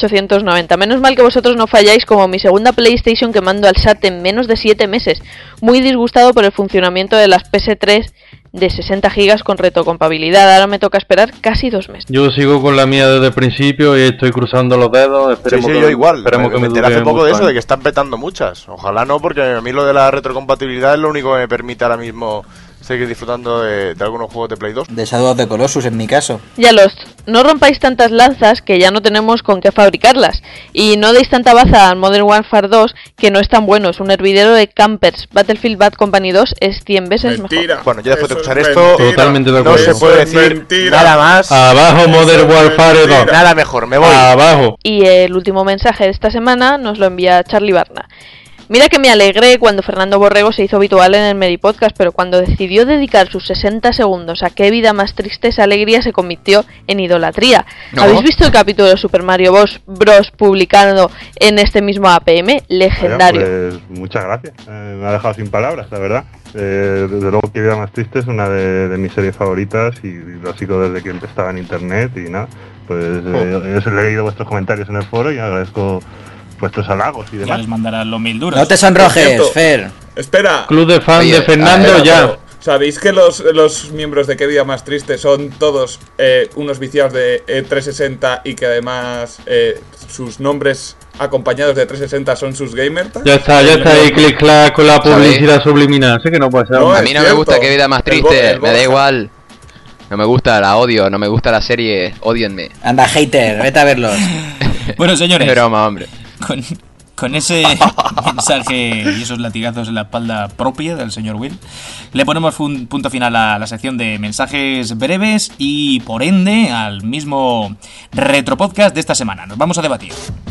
1890. Menos mal que vosotros no falláis como mi segunda PlayStation que mando al SAT en menos de 7 meses. Muy disgustado por el funcionamiento de las PS3 de 60 GB con retrocompatibilidad. Ahora me toca esperar casi 2 meses. Yo sigo con la mía desde el principio y estoy cruzando los dedos. Esperemos Sí, yo igual. Esperemos que me me enteré dure hace poco mucho de eso, años. de que están petando muchas. Ojalá no, porque a mí lo de la retrocompatibilidad es lo único que me permite ahora mismo seguir disfrutando de algunos juegos de Play 2. De Shadow of the Colossus, en mi caso. Ya no rompáis tantas lanzas que ya no tenemos con qué fabricarlas. Y no deis tanta baza al Modern Warfare 2 que no es tan bueno, es un hervidero de campers. Battlefield Bad Company 2 es 100 veces Mentira. mejor. Bueno, ya después de Eso escuchar es esto, mentira. Totalmente de no acuerdo. se puede Eso es decir mentira. nada más. Abajo Modern Eso es Warfare 2. mentira. Nada mejor, me voy. Abajo. Y el último mensaje de esta semana nos lo envía Charlie Barna. Mira que me alegré cuando Fernando Borrego se hizo habitual en el Medipodcast, pero cuando decidió dedicar sus 60 segundos a qué vida más triste, esa alegría se convirtió en idolatría. ¿No? ¿Habéis visto el capítulo de Super Mario Bros. Publicado en este mismo APM? Legendario. Pues muchas gracias. Me ha dejado sin palabras, la verdad. Desde luego que Vida Más Triste es una de mis series favoritas y lo sigo desde que estaba en internet y nada. Pues he leído vuestros comentarios en el foro y agradezco vuestros halagos y Ya demás. les mandarán los 1000 duros. No te sonrojes, Cierto. Fer. Espera. Club de fan Oye, de Fernando Espera, ya. pero, ¿sabéis que los miembros de Qué Vida Más Triste son todos unos viciados de 360 y que además sus nombres acompañados de 360 son sus gamer tags? Ya está ahí, clic clac con la publicidad subliminal. Sé que no puede ser. No, A es mí no me cierto. gusta Qué Vida Más El Triste, me da Borja. igual. No me gusta, la odio, no me gusta la serie, odienme. Anda, hater, vete a verlos. Bueno, señores, Es broma, hombre. con ese mensaje y esos latigazos en la espalda propia del señor Will, le ponemos un punto final a la sección de mensajes breves y, por ende, al mismo retropodcast de esta semana. Nos vamos a debatir.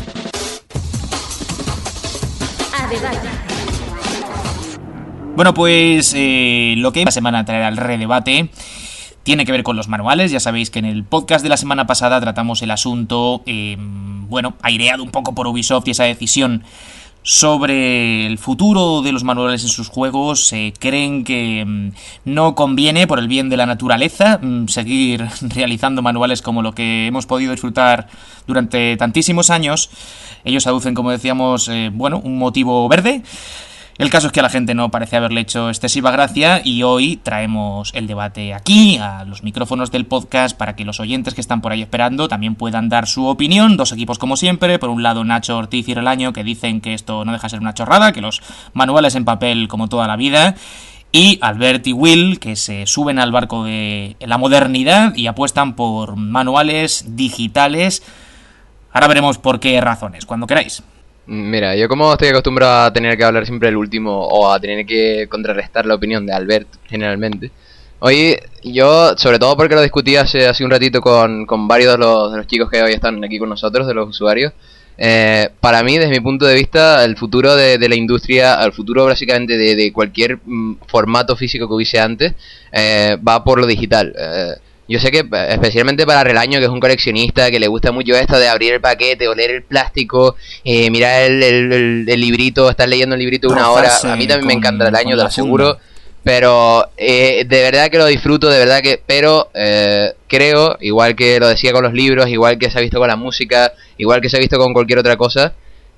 A debate. Bueno, pues lo que esta semana traerá al redebate tiene que ver con los manuales. Ya sabéis que en el podcast de la semana pasada tratamos el asunto, aireado un poco por Ubisoft y esa decisión sobre el futuro de los manuales en sus juegos. Creen que no conviene, por el bien de la naturaleza, seguir realizando manuales como lo que hemos podido disfrutar durante tantísimos años. Ellos aducen, como decíamos, un motivo verde. El caso es que a la gente no parece haberle hecho excesiva gracia y hoy traemos el debate aquí, a los micrófonos del podcast, para que los oyentes que están por ahí esperando también puedan dar su opinión. Dos equipos como siempre, por un lado Nacho Ortiz y Relaño, que dicen que esto no deja de ser una chorrada, que los manuales en papel como toda la vida, y Albert y Will, que se suben al barco de la modernidad y apuestan por manuales digitales. Ahora veremos por qué razones, cuando queráis. Mira, yo como estoy acostumbrado a tener que hablar siempre el último o a tener que contrarrestar la opinión de Albert generalmente, hoy yo, sobre todo porque lo discutí hace un ratito con varios de los chicos que hoy están aquí con nosotros, de los usuarios, para mí, desde mi punto de vista, el futuro de la industria, el futuro básicamente de cualquier formato físico que hubiese antes, va por lo digital. Yo sé que especialmente para Relaño, que es un coleccionista, que le gusta mucho esto de abrir el paquete, oler el plástico, mirar el librito, estar leyendo el librito una hora, a mí también me encanta Relaño, te lo aseguro, pero de verdad que lo disfruto, de verdad que, pero creo, igual que lo decía con los libros, igual que se ha visto con la música, igual que se ha visto con cualquier otra cosa,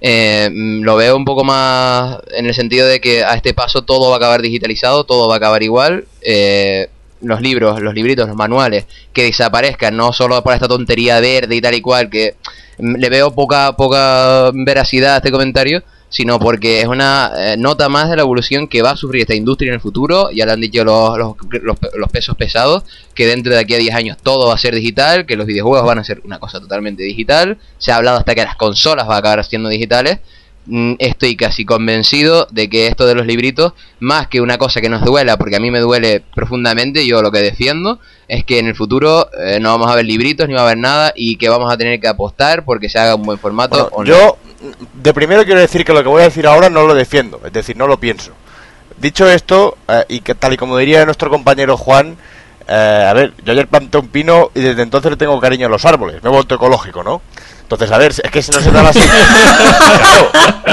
lo veo un poco más en el sentido de que a este paso todo va a acabar digitalizado, todo va a acabar igual. Los libros, los libritos, los manuales que desaparezcan, no solo por esta tontería verde y tal y cual, que le veo poca veracidad a este comentario, sino porque es una nota más de la evolución que va a sufrir esta industria en el futuro. Ya lo han dicho los pesos pesados, que dentro de aquí a 10 años todo va a ser digital, que los videojuegos van a ser una cosa totalmente digital. Se ha hablado hasta que las consolas van a acabar siendo digitales. Estoy casi convencido de que esto de los libritos, más que una cosa que nos duela, porque a mí me duele profundamente, yo lo que defiendo es que en el futuro no vamos a ver libritos ni va a haber nada, y que vamos a tener que apostar porque se haga un buen formato. Bueno, yo de primero quiero decir que lo que voy a decir ahora no lo defiendo, es decir, no lo pienso. Dicho esto, y que tal y como diría nuestro compañero Juan, a ver, yo ayer planté un pino y desde entonces le tengo cariño a los árboles, me he vuelto ecológico, ¿no? Entonces, a ver, es que si no se da así. Claro.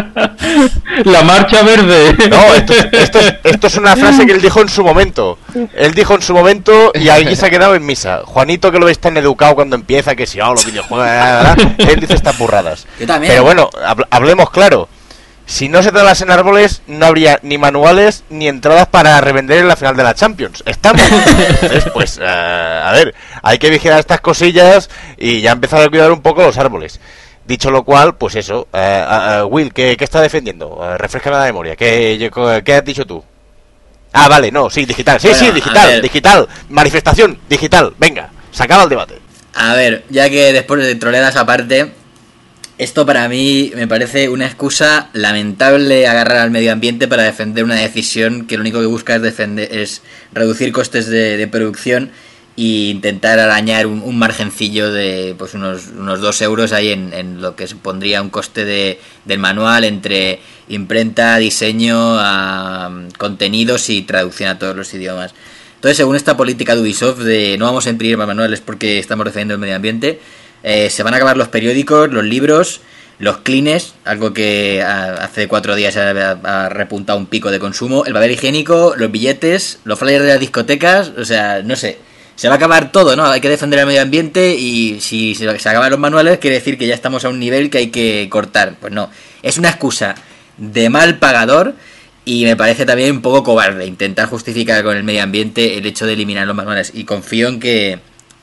La marcha verde. No, esto es una frase que él dijo en su momento. Él dijo en su momento y allí se ha quedado en misa. Juanito, que lo veis tan educado cuando empieza, que si los videojuegos, él dice estas burradas. Yo también. Pero bueno, hablemos claro. Si no se talasen árboles, no habría ni manuales ni entradas para revender en la final de la Champions. Estamos. Entonces, pues, a ver, hay que vigilar estas cosillas y ya empezar a cuidar un poco los árboles. Dicho lo cual, pues eso. Will, ¿qué está defendiendo? Refréscame la memoria. ¿Qué has dicho tú? Ah, vale, no, sí, digital. Sí, bueno, sí, digital. Manifestación, digital. Venga, se acaba el debate. A ver, ya que después de troleadas aparte, esto para mí me parece una excusa lamentable, agarrar al medio ambiente para defender una decisión que lo único que busca es reducir costes de producción e intentar arañar un margencillo de pues unos 2 euros ahí en lo que supondría un coste del manual entre imprenta, diseño, contenidos y traducción a todos los idiomas. Entonces, según esta política de Ubisoft de no vamos a imprimir más manuales porque estamos defendiendo el medio ambiente, se van a acabar los periódicos, los libros, los clines, algo que hace 4 días ha repuntado un pico de consumo, el papel higiénico, los billetes, los flyers de las discotecas, o sea, no sé, se va a acabar todo, ¿no? Hay que defender el medio ambiente y si se acaban los manuales quiere decir que ya estamos a un nivel que hay que cortar. Pues no, es una excusa de mal pagador y me parece también un poco cobarde intentar justificar con el medio ambiente el hecho de eliminar los manuales, y confío en que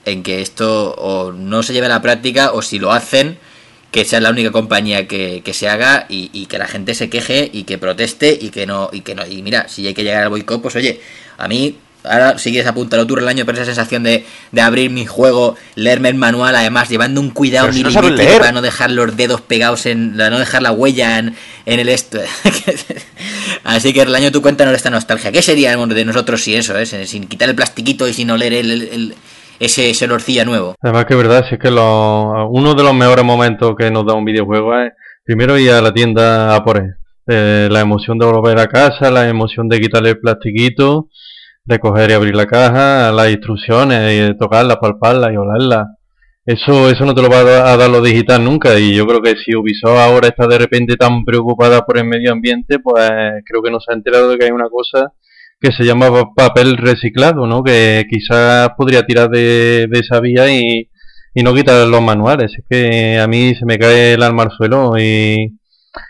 esto o no se lleve a la práctica, o si lo hacen, que sea la única compañía que se haga y que la gente se queje y que proteste y mira, si hay que llegar al boicot, pues oye, a mí ahora si quieres apúntalo tú, Relaño, pero esa sensación de abrir mi juego, leerme el manual, además llevando un cuidado milimétrico para no dejar los dedos pegados no dejar la huella en el esto. Así que, Relaño, tú cuéntanos esta nostalgia. ¿Qué sería de nosotros si eso, sin quitar el plastiquito y sin oler ese olorcilla nuevo? Además que es verdad, si es que uno de los mejores momentos que nos da un videojuego es primero ir a la tienda a por él. La emoción de volver a casa, la emoción de quitarle el plastiquito, de coger y abrir la caja, las instrucciones, y tocarla, palparla y olerla. Eso no te lo va a dar lo digital nunca, y yo creo que si Ubisoft ahora está de repente tan preocupada por el medio ambiente, pues creo que no se ha enterado de que hay una cosa que se llama papel reciclado, ¿no? Que quizás podría tirar de esa vía y no quitar los manuales. Es que a mí se me cae el alma al suelo y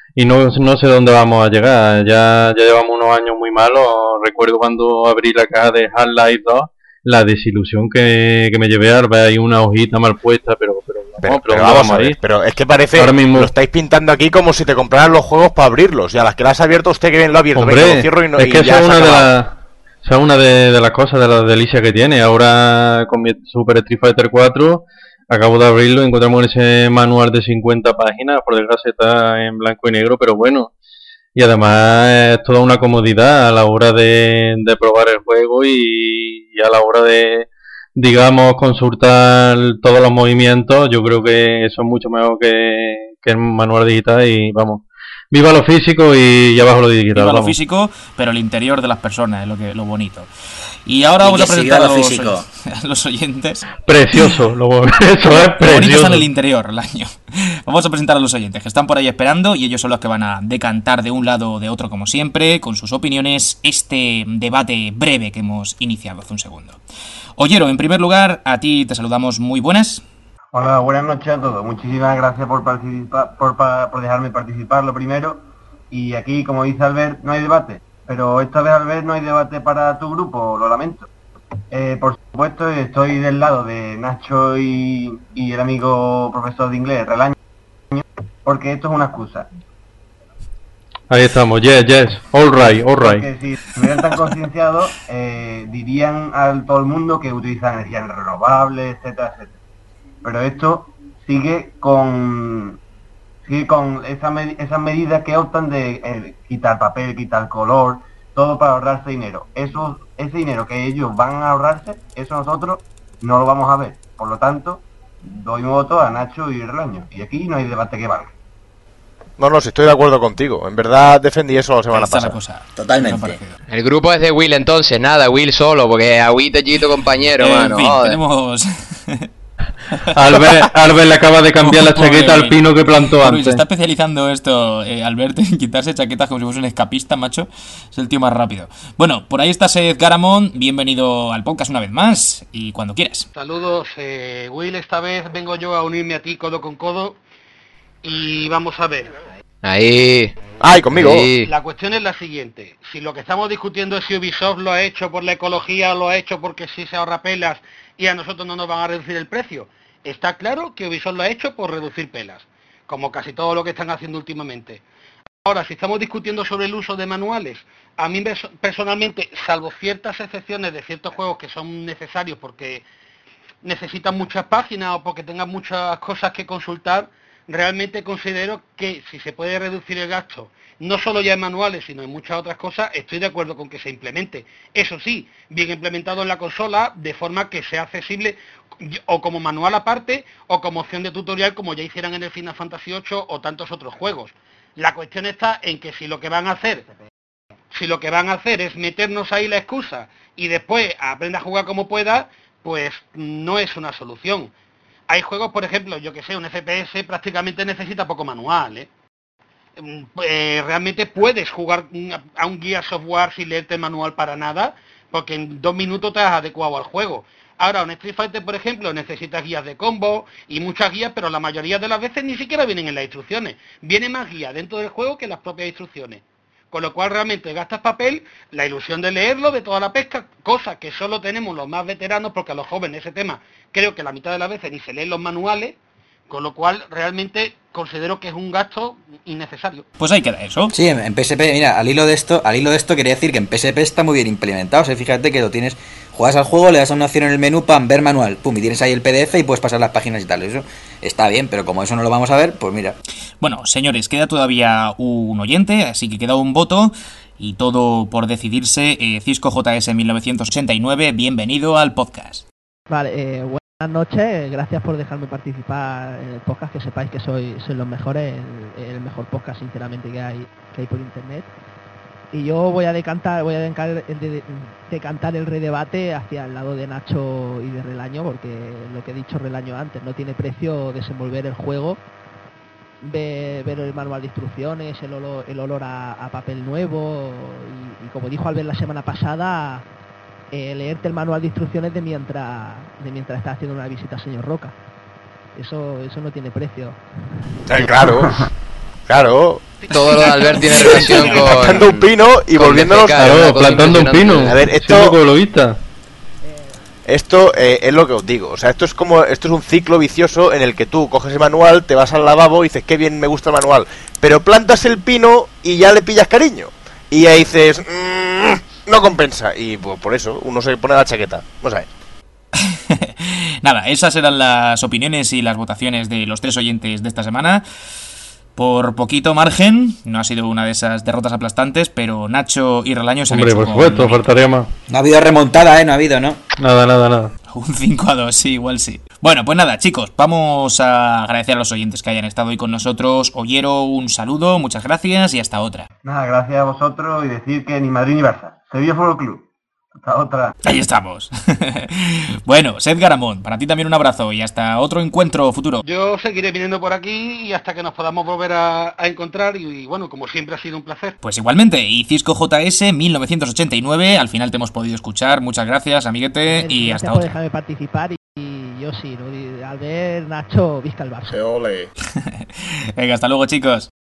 y no sé dónde vamos a llegar. Ya llevamos unos años muy malos. Recuerdo cuando abrí la caja de Half-Life 2, la desilusión que me llevé al ver ahí una hojita mal puesta, pero vamos a ver, pero es que parece, ahora mismo lo estáis pintando aquí como si te compraran los juegos para abrirlos, y a las que las has abierto usted que bien lo ha abierto. Hombre, venga, lo cierro y no, es que y ya esa se es una de las cosas, de las delicias que tiene. Ahora con mi Super Street Fighter 4 acabo de abrirlo y encontramos ese manual de 50 páginas, por desgracia está en blanco y negro, pero bueno. Y además es toda una comodidad a la hora de probar el juego y a la hora de, digamos, consultar todos los movimientos. Yo creo que eso es mucho mejor que el manual digital y vamos. Viva lo físico y abajo lo digital. Viva vamos. lo físico, pero el interior de las personas es lo bonito. Y ahora vamos a presentar a los oyentes. Precioso, eso es bonito precioso. está en el interior, el año. Vamos a presentar a los oyentes que están por ahí esperando y ellos son los que van a decantar de un lado o de otro, como siempre, con sus opiniones, este debate breve que hemos iniciado hace un segundo. Ollero, en primer lugar, a ti te saludamos. Muy buenas. Hola, buenas noches a todos. Muchísimas gracias por participar, por dejarme participar, lo primero. Y aquí, como dice Albert, no hay debate. Pero esta vez, Albert, no hay debate para tu grupo, lo lamento. Por supuesto, estoy del lado de Nacho y el amigo profesor de inglés, Relaño, porque esto es una excusa. Ahí estamos, yes, all right. Porque si estuvieran tan concienciados, dirían a todo el mundo que utilizan energías renovables, etcétera, etcétera. Pero esto sigue con esas medidas que optan de quitar papel, quitar color, todo para ahorrarse dinero. Ese dinero que ellos van a ahorrarse, eso nosotros no lo vamos a ver. Por lo tanto, doy mi voto a Nacho y Relaño. Y aquí no hay debate que valga. No, si estoy de acuerdo contigo. En verdad defendí eso la semana pasada. Totalmente. El grupo es de Will entonces, nada, Will solo, porque agüita chito compañero, mano. En fin, joder. tenemos... Albert le acaba de cambiar la chaqueta al pino que plantó antes. Se está especializando esto, Albert, en quitarse chaquetas como si fuese un escapista, macho. Es el tío más rápido. Bueno, por ahí está Seth Garamond. Bienvenido al podcast una vez más y cuando quieras. Saludos, Will. Esta vez vengo yo a unirme a ti codo con codo. Y vamos a ver. Ahí. ¡Ay, conmigo! Ahí. La cuestión es la siguiente. Si lo que estamos discutiendo es si Ubisoft lo ha hecho por la ecología o lo ha hecho porque sí se ahorra pelas y a nosotros no nos van a reducir el precio, está claro que Ubisoft lo ha hecho por reducir pelas, como casi todo lo que están haciendo últimamente. Ahora, si estamos discutiendo sobre el uso de manuales, a mí personalmente, salvo ciertas excepciones de ciertos juegos que son necesarios porque necesitan muchas páginas o porque tengan muchas cosas que consultar, realmente considero que si se puede reducir el gasto, no solo ya en manuales, sino en muchas otras cosas, estoy de acuerdo con que se implemente. Eso sí, bien implementado en la consola, de forma que sea accesible o como manual aparte o como opción de tutorial, como ya hicieran en el Final Fantasy VIII o tantos otros juegos. La cuestión está en que si lo que van a hacer es meternos ahí la excusa y después aprende a jugar como pueda, pues no es una solución. Hay juegos, por ejemplo, yo que sé, un FPS prácticamente necesita poco manual, realmente puedes jugar a un Gears of War sin leerte el manual para nada, porque en 2 minutos te has adecuado al juego. Ahora, un Street Fighter, por ejemplo, necesitas guías de combo y muchas guías, pero la mayoría de las veces ni siquiera vienen en las instrucciones. Viene más guía dentro del juego que las propias instrucciones. Con lo cual realmente gastas papel, la ilusión de leerlo, de toda la pesca, cosa que solo tenemos los más veteranos, porque a los jóvenes ese tema creo que la mitad de las veces ni se leen los manuales, con lo cual realmente considero que es un gasto innecesario. Pues ahí queda eso. Sí, en PSP, mira, al hilo de esto quería decir que en PSP está muy bien implementado. O sea, fíjate que lo tienes, juegas al juego, le das a una opción en el menú, pam, ver manual, pum, y tienes ahí el PDF y puedes pasar las páginas y tal. Eso está bien, pero como eso no lo vamos a ver, pues mira. Bueno, señores, queda todavía un oyente, así que queda un voto y todo por decidirse. Cisco JS 1989, bienvenido al podcast. Vale, buenas noches, gracias por dejarme participar en el podcast, que sepáis que soy los mejores, el mejor podcast sinceramente que hay por internet. Y yo voy a decantar el redebate hacia el lado de Nacho y de Relaño, porque lo que he dicho Relaño antes, no tiene precio desenvolver el juego, ver el manual de instrucciones, el olor a papel nuevo y como dijo Albert la semana pasada, leerte el manual de instrucciones de mientras estás haciendo una visita al señor Roca. Eso no tiene precio. Claro. Claro. Todo lo de Albert tiene relación con... Plantando un pino y volviéndonos... Claro, plantando un pino. A ver, esto... Sí, ecologista. Esto es lo que os digo, o sea, esto es un ciclo vicioso en el que tú coges el manual, te vas al lavabo y dices, qué bien me gusta el manual, pero plantas el pino y ya le pillas cariño, y ahí dices, no compensa, y pues, por eso uno se pone la chaqueta, no sabes. Nada, esas eran las opiniones y las votaciones de los 3 oyentes de esta semana. Por poquito margen, no ha sido una de esas derrotas aplastantes, pero Nacho y Relaño se han hecho por supuesto, faltaría más. No ha habido remontada, no ha habido, ¿no? Nada. Un 5-2, sí, igual sí. Bueno, pues nada, chicos, vamos a agradecer a los oyentes que hayan estado hoy con nosotros. Oyero, un saludo, muchas gracias y hasta otra. Nada, gracias a vosotros y decir que ni Madrid ni Barça. Sevilla Fútbol Club. Hasta otra. Ahí estamos. Bueno, Seth Garamond, para ti también un abrazo y hasta otro encuentro futuro. Yo seguiré viniendo por aquí y hasta que nos podamos volver a encontrar y bueno, como siempre ha sido un placer. Pues igualmente, y Cisco JS 1989, al final te hemos podido escuchar, muchas gracias, amiguete, y hasta otra. Gracias por dejarme participar y yo sí, ¿no? Al ver Nacho, visca el Barça. Ole. Venga, hasta luego, chicos.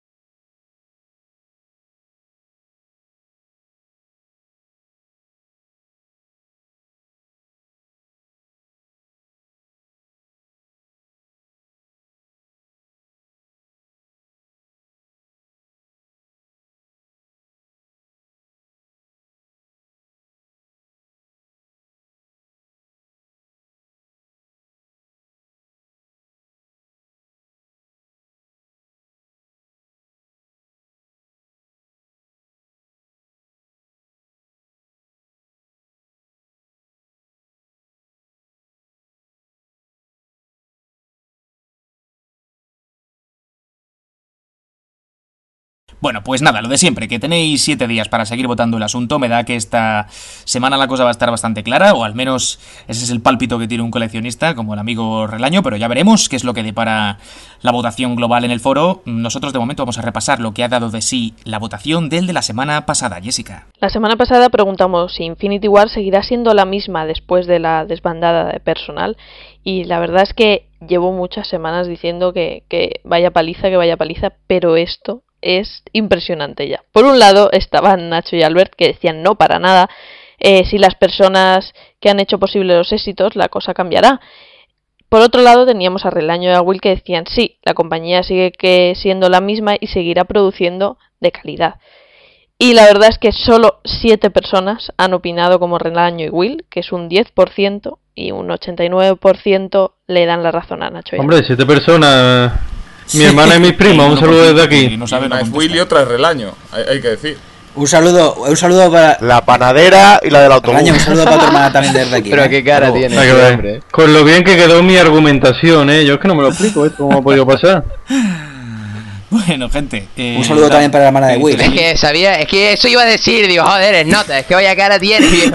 Bueno, pues nada, lo de siempre, que tenéis 7 días para seguir votando el asunto. Me da que esta semana la cosa va a estar bastante clara, o al menos ese es el pálpito que tiene un coleccionista, como el amigo Relaño, pero ya veremos qué es lo que depara la votación global en el foro. Nosotros de momento vamos a repasar lo que ha dado de sí la votación del de la semana pasada, Jessica. La semana pasada preguntamos si Infinity War seguirá siendo la misma después de la desbandada de personal, y la verdad es que llevo muchas semanas diciendo que vaya paliza, pero esto es impresionante ya. Por un lado estaban Nacho y Albert, que decían no para nada, si las personas que han hecho posible los éxitos, la cosa cambiará. Por otro lado teníamos a Relaño y a Will, que decían sí, la compañía sigue siendo la misma y seguirá produciendo de calidad. Y la verdad es que solo 7 personas han opinado como Relaño y Will, que es un 10%, y un 89% le dan la razón a Nacho y Hombre, 7 personas... Mi hermana y mis primos, un saludo desde aquí. Una es Will y otra es Relaño, hay que decir. Un saludo para... La panadera y la del autobús. Relaño, un saludo para tu hermana también desde aquí. Pero qué cara tiene ese hombre. Con lo bien que quedó mi argumentación, yo es que no me lo explico esto, cómo ha podido pasar. Bueno, gente. Un saludo también para la hermana de Will. Es que eso iba a decir, digo, joder, es nota, es que vaya cara tiene, viejo.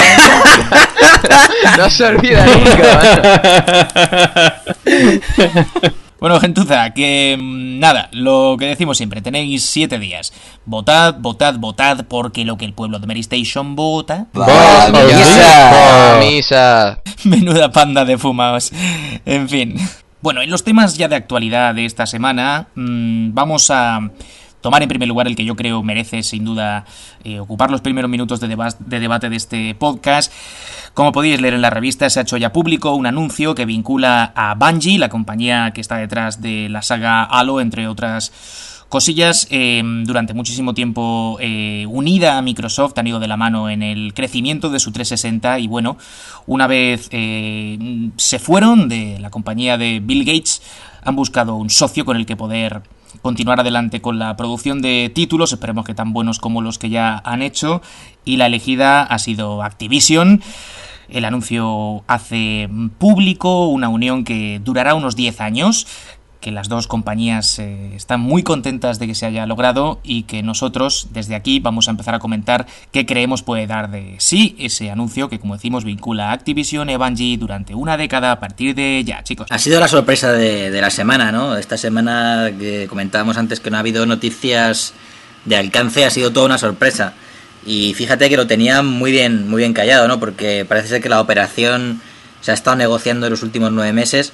No se olvida nunca, Bueno, gentuza, que nada, lo que decimos siempre, tenéis 7 días. Votad, porque lo que el pueblo de Mary Station vota... ¡Va, misa! Menuda panda de fumaos. En fin. Bueno, en los temas ya de actualidad de esta semana, vamos a tomar en primer lugar el que yo creo merece sin duda ocupar los primeros minutos de debate de este podcast. Como podéis leer en la revista, se ha hecho ya público un anuncio que vincula a Bungie, la compañía que está detrás de la saga Halo, entre otras cosillas. Durante muchísimo tiempo unida a Microsoft, han ido de la mano en el crecimiento de su 360 y bueno, una vez se fueron de la compañía de Bill Gates, han buscado un socio con el que poder continuar adelante con la producción de títulos, esperemos que tan buenos como los que ya han hecho, y la elegida ha sido Activision. El anuncio hace público una unión que durará unos 10 años, que las dos compañías están muy contentas de que se haya logrado y que nosotros desde aquí vamos a empezar a comentar qué creemos puede dar de sí ese anuncio que, como decimos, vincula a Activision y Bungie durante una década a partir de ya, chicos. Ha sido la sorpresa de la semana, ¿no? Esta semana que comentábamos antes que no ha habido noticias de alcance, ha sido toda una sorpresa. Y fíjate que lo tenía muy bien callado, ¿no? Porque parece ser que la operación se ha estado negociando en los últimos 9 meses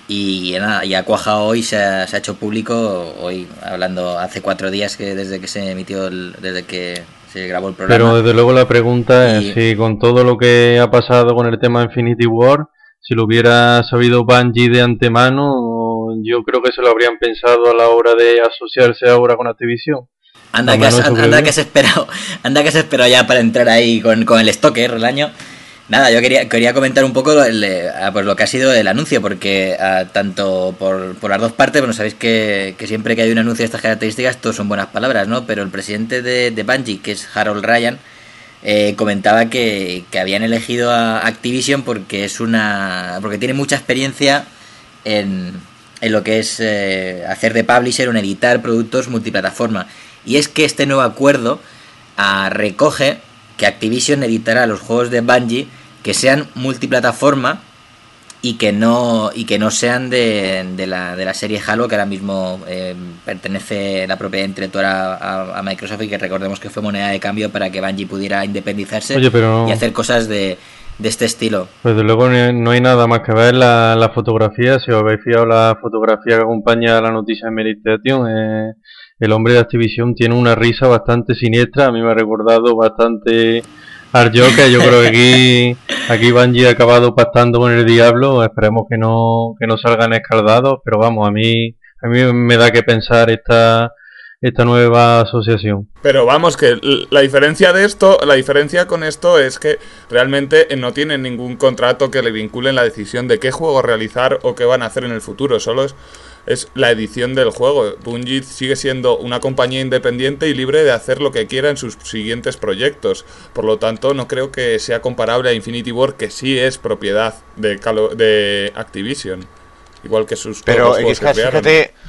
y nada, y ha cuajado hoy, se ha hecho público hoy, hablando hace 4 días que desde que se emitió, desde que se grabó el programa. Pero desde luego la pregunta es si con todo lo que ha pasado con el tema Infinity War, si lo hubiera sabido Bungie de antemano, yo creo que se lo habrían pensado a la hora de asociarse ahora con Activision. Anda que has esperado ya para entrar ahí con el Stalker el año. Nada, yo quería comentar un poco pues lo que ha sido el anuncio, porque tanto por las dos partes, bueno, sabéis que siempre que hay un anuncio de estas características todos son buenas palabras, ¿no? Pero el presidente de Bungie, que es Harold Ryan, comentaba que habían elegido a Activision porque tiene mucha experiencia en lo que es hacer de publisher o en editar productos multiplataforma. Y es que este nuevo acuerdo recoge que Activision editará los juegos de Bungie que sean multiplataforma y que no sean de la serie Halo, que ahora mismo pertenece la propiedad intelectual a Microsoft, y que recordemos que fue moneda de cambio para que Bungie pudiera independizarse y hacer cosas de este estilo. Pues desde luego no hay nada más que ver la fotografía. Si os habéis fijado la fotografía que acompaña a la noticia de Meristation, el hombre de Activision tiene una risa bastante siniestra. A mí me ha recordado bastante al Joker. Yo creo que aquí Bungie ha acabado pactando con el diablo. Esperemos que no salgan escaldados, pero vamos, a mí me da que pensar esta nueva asociación. Pero vamos, que la diferencia con esto es que realmente no tienen ningún contrato que le vincule en la decisión de qué juego realizar o qué van a hacer en el futuro. Solo es la edición del juego. Bungie sigue siendo una compañía independiente y libre de hacer lo que quiera en sus siguientes proyectos. Por lo tanto, no creo que sea comparable a Infinity War, que sí es propiedad de Activision, igual que sus pero juegos que crearon.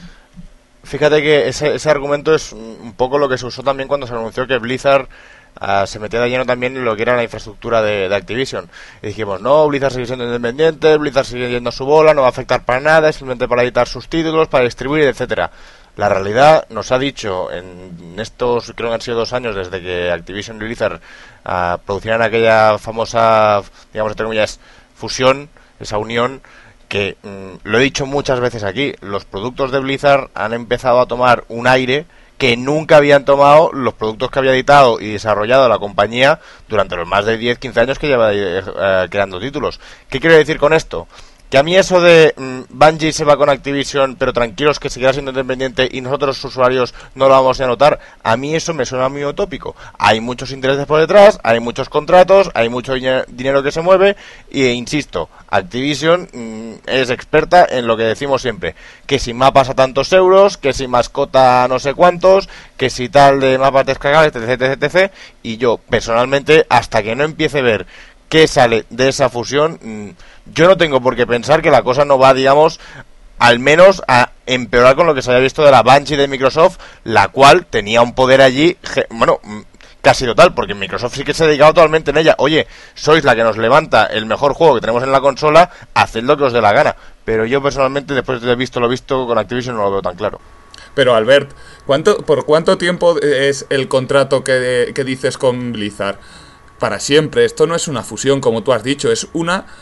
Fíjate que ese argumento es un poco lo que se usó también cuando se anunció que Blizzard se metía de lleno también en lo que era la infraestructura de Activision. Y dijimos, no, Blizzard sigue siendo independiente, Blizzard sigue yendo a su bola, no va a afectar para nada, es simplemente para editar sus títulos, para distribuir, etcétera. La realidad nos ha dicho en estos, creo que han sido 2 años desde que Activision y Blizzard producieran aquella famosa, digamos entre comillas, fusión, esa unión, que lo he dicho muchas veces aquí, los productos de Blizzard han empezado a tomar un aire que nunca habían tomado los productos que había editado y desarrollado la compañía durante los más de 10-15 años que lleva creando títulos. ¿Qué quiero decir con esto? Que a mí eso de Bungie se va con Activision, pero tranquilos que seguirá siendo independiente y nosotros los usuarios no lo vamos a notar, a mí eso me suena muy utópico. Hay muchos intereses por detrás, hay muchos contratos, hay mucho dinero que se mueve y insisto, Activision es experta en lo que decimos siempre, que si mapas a tantos euros, que si mascota no sé cuántos, que si tal de mapas descargables, etc, etc, y yo personalmente hasta que no empiece a ver qué sale de esa fusión, yo no tengo por qué pensar que la cosa no va, digamos, al menos a empeorar con lo que se había visto de la Bungie de Microsoft, la cual tenía un poder allí, bueno, casi total, porque Microsoft sí que se ha dedicado totalmente en ella. Oye, sois la que nos levanta el mejor juego que tenemos en la consola, haced lo que os dé la gana. Pero yo personalmente, después de haber visto lo visto con Activision, no lo veo tan claro. Pero Albert, ¿por cuánto tiempo es el contrato que dices con Blizzard? Para siempre. Esto no es una fusión, como tú has dicho, es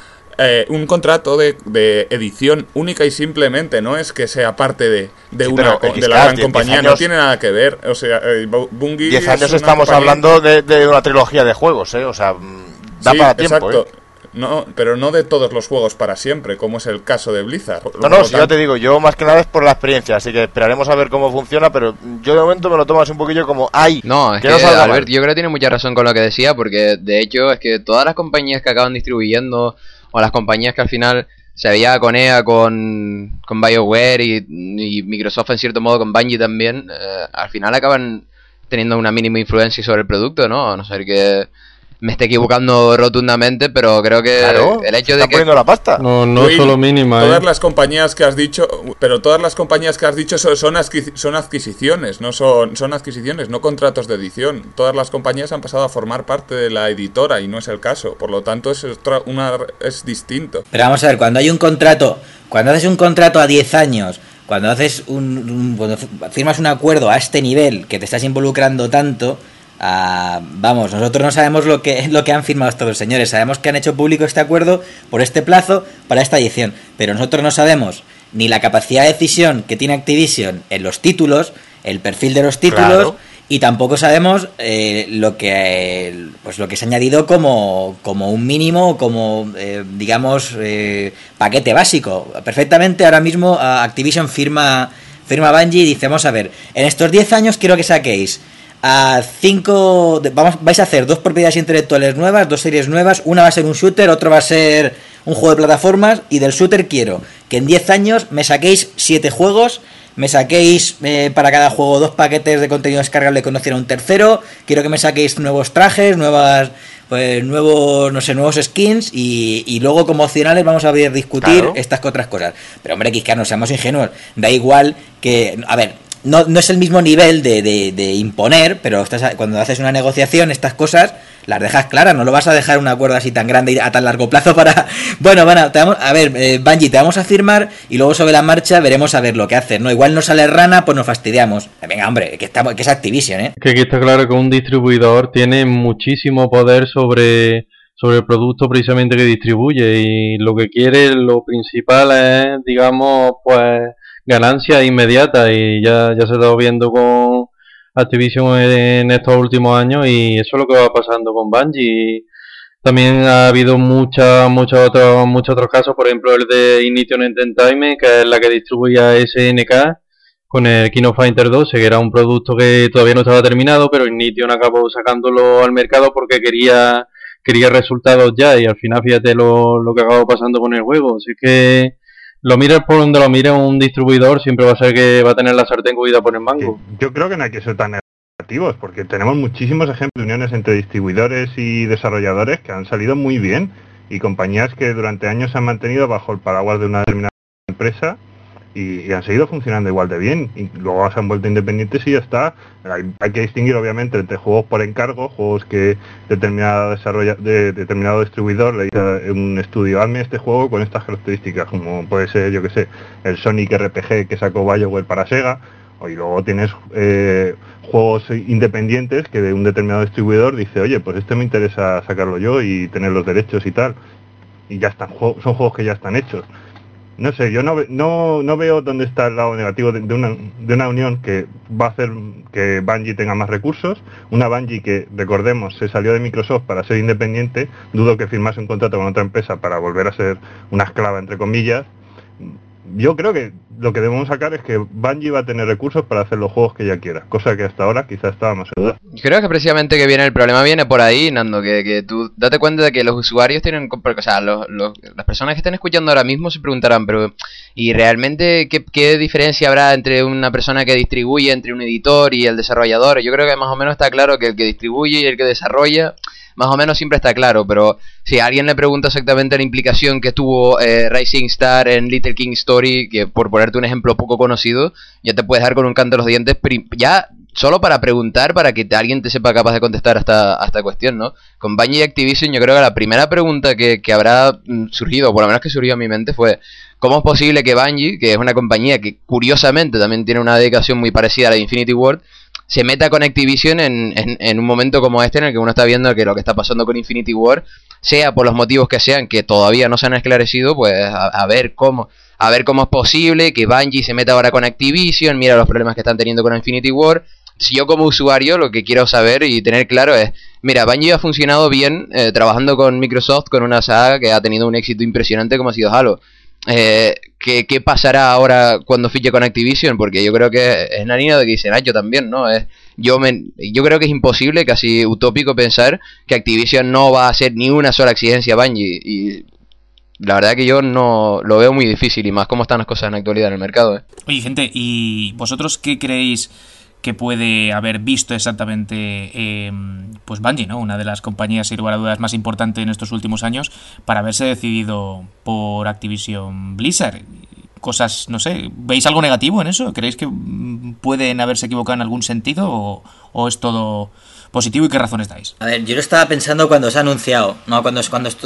un contrato de edición única y simplemente, no es que sea parte de la gran compañía, no tiene nada que ver. O sea, Bungie 10 años estamos hablando de una trilogía de juegos, o sea, da para tiempo. Exacto. No, pero no de todos los juegos para siempre, como es el caso de Blizzard. No, si ya te digo, yo más que nada es por la experiencia, así que esperaremos a ver cómo funciona, pero yo de momento me lo tomo así un poquillo como, ¡ay! No, es que Albert, yo creo que tiene mucha razón con lo que decía, porque de hecho es que todas las compañías que acaban distribuyendo, o las compañías que al final se veía con EA, con BioWare y Microsoft en cierto modo con Bungie también, al final acaban teniendo una mínima influencia sobre el producto, ¿no? A no ser que me esté equivocando rotundamente, pero creo que el hecho de que poniendo la pasta. No solo mínima. Todas las compañías que has dicho, pero todas las compañías que has dicho son adquisiciones, son adquisiciones, no contratos de edición. Todas las compañías han pasado a formar parte de la editora y no es el caso. Por lo tanto, es distinto. Pero vamos a ver, cuando hay un contrato, cuando haces un contrato a 10 años, cuando haces cuando firmas un acuerdo a este nivel, que te estás involucrando tanto, Vamos, nosotros no sabemos lo que han firmado estos dos señores. Sabemos que han hecho público este acuerdo por este plazo para esta edición, pero nosotros no sabemos ni la capacidad de decisión que tiene Activision en los títulos, el perfil de los títulos, claro. Y tampoco sabemos lo que se ha añadido como un mínimo, como digamos paquete básico. Perfectamente ahora mismo Activision firma Bungie y dice, vamos a ver, en estos 10 años quiero que saquéis vais a hacer 2 propiedades intelectuales nuevas, 2 series nuevas, una va a ser un shooter, otro va a ser un juego de plataformas, y del shooter quiero que en 10 años me saquéis 7 juegos, me saquéis para cada juego 2 paquetes de contenido descargable que conociera un tercero, quiero que me saquéis nuevos trajes, nuevos skins, y luego como opcionales vamos a ver discutir claro. Estas otras cosas. Pero hombre, Quiscar, no seamos ingenuos, da igual que, a ver, no es el mismo nivel de imponer, pero cuando haces una negociación, estas cosas las dejas claras, no lo vas a dejar un acuerdo así tan grande y a tan largo plazo para... Bueno, Bungie, te vamos a firmar y luego sobre la marcha veremos a ver lo que haces, ¿no? Igual no sale rana, pues nos fastidiamos. Venga, hombre, que es Activision, ¿eh? Que aquí está claro que un distribuidor tiene muchísimo poder sobre el producto precisamente que distribuye, y lo que quiere, lo principal es, digamos, pues ganancia inmediata, y ya se ha estado viendo con Activision en estos últimos años, y eso es lo que va pasando con Bungie. También ha habido muchos otros casos, por ejemplo el de Ignition Entertainment, que es la que distribuía SNK con el King of Fighters 2, que era un producto que todavía no estaba terminado, pero Ignition acabó sacándolo al mercado porque quería resultados ya, y al final fíjate lo que acabó pasando con el juego. Así que lo mires por donde lo mires, un distribuidor siempre va a ser que va a tener la sartén cogida por el mango. Yo creo que no hay que ser tan negativos, porque tenemos muchísimos ejemplos de uniones entre distribuidores y desarrolladores que han salido muy bien, y compañías que durante años se han mantenido bajo el paraguas de una determinada empresa y han seguido funcionando igual de bien, y luego se han vuelto independientes y ya está. Hay que distinguir obviamente entre juegos por encargo, juegos que determinado distribuidor le dice a un estudio, hazme este juego con estas características, como puede ser, yo que sé, el Sonic RPG que sacó BioWare para Sega, y luego tienes juegos independientes que de un determinado distribuidor dice, oye, pues me interesa sacarlo yo y tener los derechos y tal, y ya están, son juegos que ya están hechos. No sé, yo no veo dónde está el lado negativo de una unión que va a hacer que Bungie tenga más recursos. Una Bungie que, recordemos, se salió de Microsoft para ser independiente. Dudo que firmase un contrato con otra empresa para volver a ser una esclava, entre comillas. Yo creo que lo que debemos sacar es que Bungie va a tener recursos para hacer los juegos que ella quiera, cosa que hasta ahora quizás estábamos en duda. Creo que precisamente que el problema viene por ahí, Nando, que tú date cuenta de que los usuarios tienen, o sea, las personas que están escuchando ahora mismo se preguntarán, pero ¿y realmente qué diferencia habrá entre una persona que distribuye, entre un editor y el desarrollador? Yo creo que más o menos está claro que el que distribuye y el que desarrolla más o menos siempre está claro, pero si a alguien le pregunta exactamente la implicación que tuvo Rising Star en Little King Story, que por ponerte un ejemplo poco conocido, ya te puedes dar con un canto de los dientes, ya solo para preguntar, para que alguien te sepa capaz de contestar a esta cuestión, ¿no? Con Bungie y Activision yo creo que la primera pregunta que habrá surgido, por lo menos que surgió en mi mente, fue ¿cómo es posible que Bungie, que es una compañía que curiosamente también tiene una dedicación muy parecida a la de Infinity Ward, se meta con Activision en un momento como este en el que uno está viendo que lo que está pasando con Infinity Ward, sea por los motivos que sean, que todavía no se han esclarecido, pues a ver cómo es posible que Bungie se meta ahora con Activision, mira los problemas que están teniendo con Infinity Ward. Si yo como usuario lo que quiero saber y tener claro es, mira, Bungie ha funcionado bien trabajando con Microsoft, con una saga que ha tenido un éxito impresionante como ha sido Halo. ¿Qué pasará ahora cuando fiche con Activision? Porque yo creo que es la línea de que dice Nacho también, ¿no? Yo creo que es imposible, casi utópico pensar que Activision no va a hacer ni una sola exigencia a Bungie, y la verdad que yo no lo veo muy difícil, y más cómo están las cosas en la actualidad en el mercado. Oye, gente, ¿y vosotros qué creéis que puede haber visto exactamente pues Bungie, ¿no? Una de las compañías, sin lugar a dudas, más importantes en estos últimos años, para haberse decidido por Activision Blizzard? Cosas, no sé, ¿veis algo negativo en eso? ¿Creéis que pueden haberse equivocado en algún sentido o es todo positivo, y qué razones dais? A ver, yo lo estaba pensando cuando se ha anunciado, ¿no? Cuando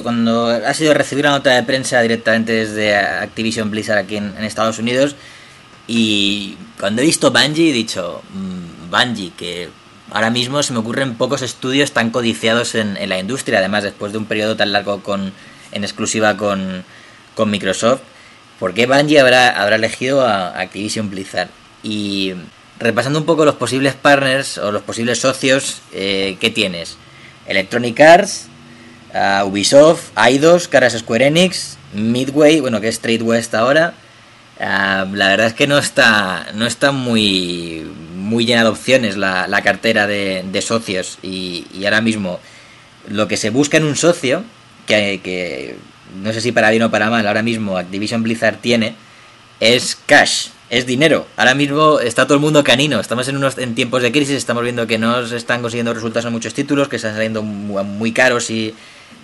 ha sido recibir la nota de prensa directamente desde Activision Blizzard aquí en Estados Unidos. Y cuando he visto Bungie he dicho, Bungie, que ahora mismo se me ocurren pocos estudios tan codiciados en la industria, además después de un periodo tan largo en exclusiva con Microsoft. ¿Por qué Bungie habrá elegido a Activision Blizzard? Y repasando un poco los posibles partners o los posibles socios, ¿qué tienes? Electronic Arts, Ubisoft, Eidos, que ahora es Square Enix, Midway, bueno, que es Trade West ahora. La verdad es que no está muy llena de opciones la cartera de socios, y ahora mismo lo que se busca en un socio, que no sé si para bien o para mal, ahora mismo Activision Blizzard tiene, es cash, es dinero. Ahora mismo está todo el mundo canino, estamos en tiempos de crisis, estamos viendo que no se están consiguiendo resultados en muchos títulos, que están saliendo muy caros, y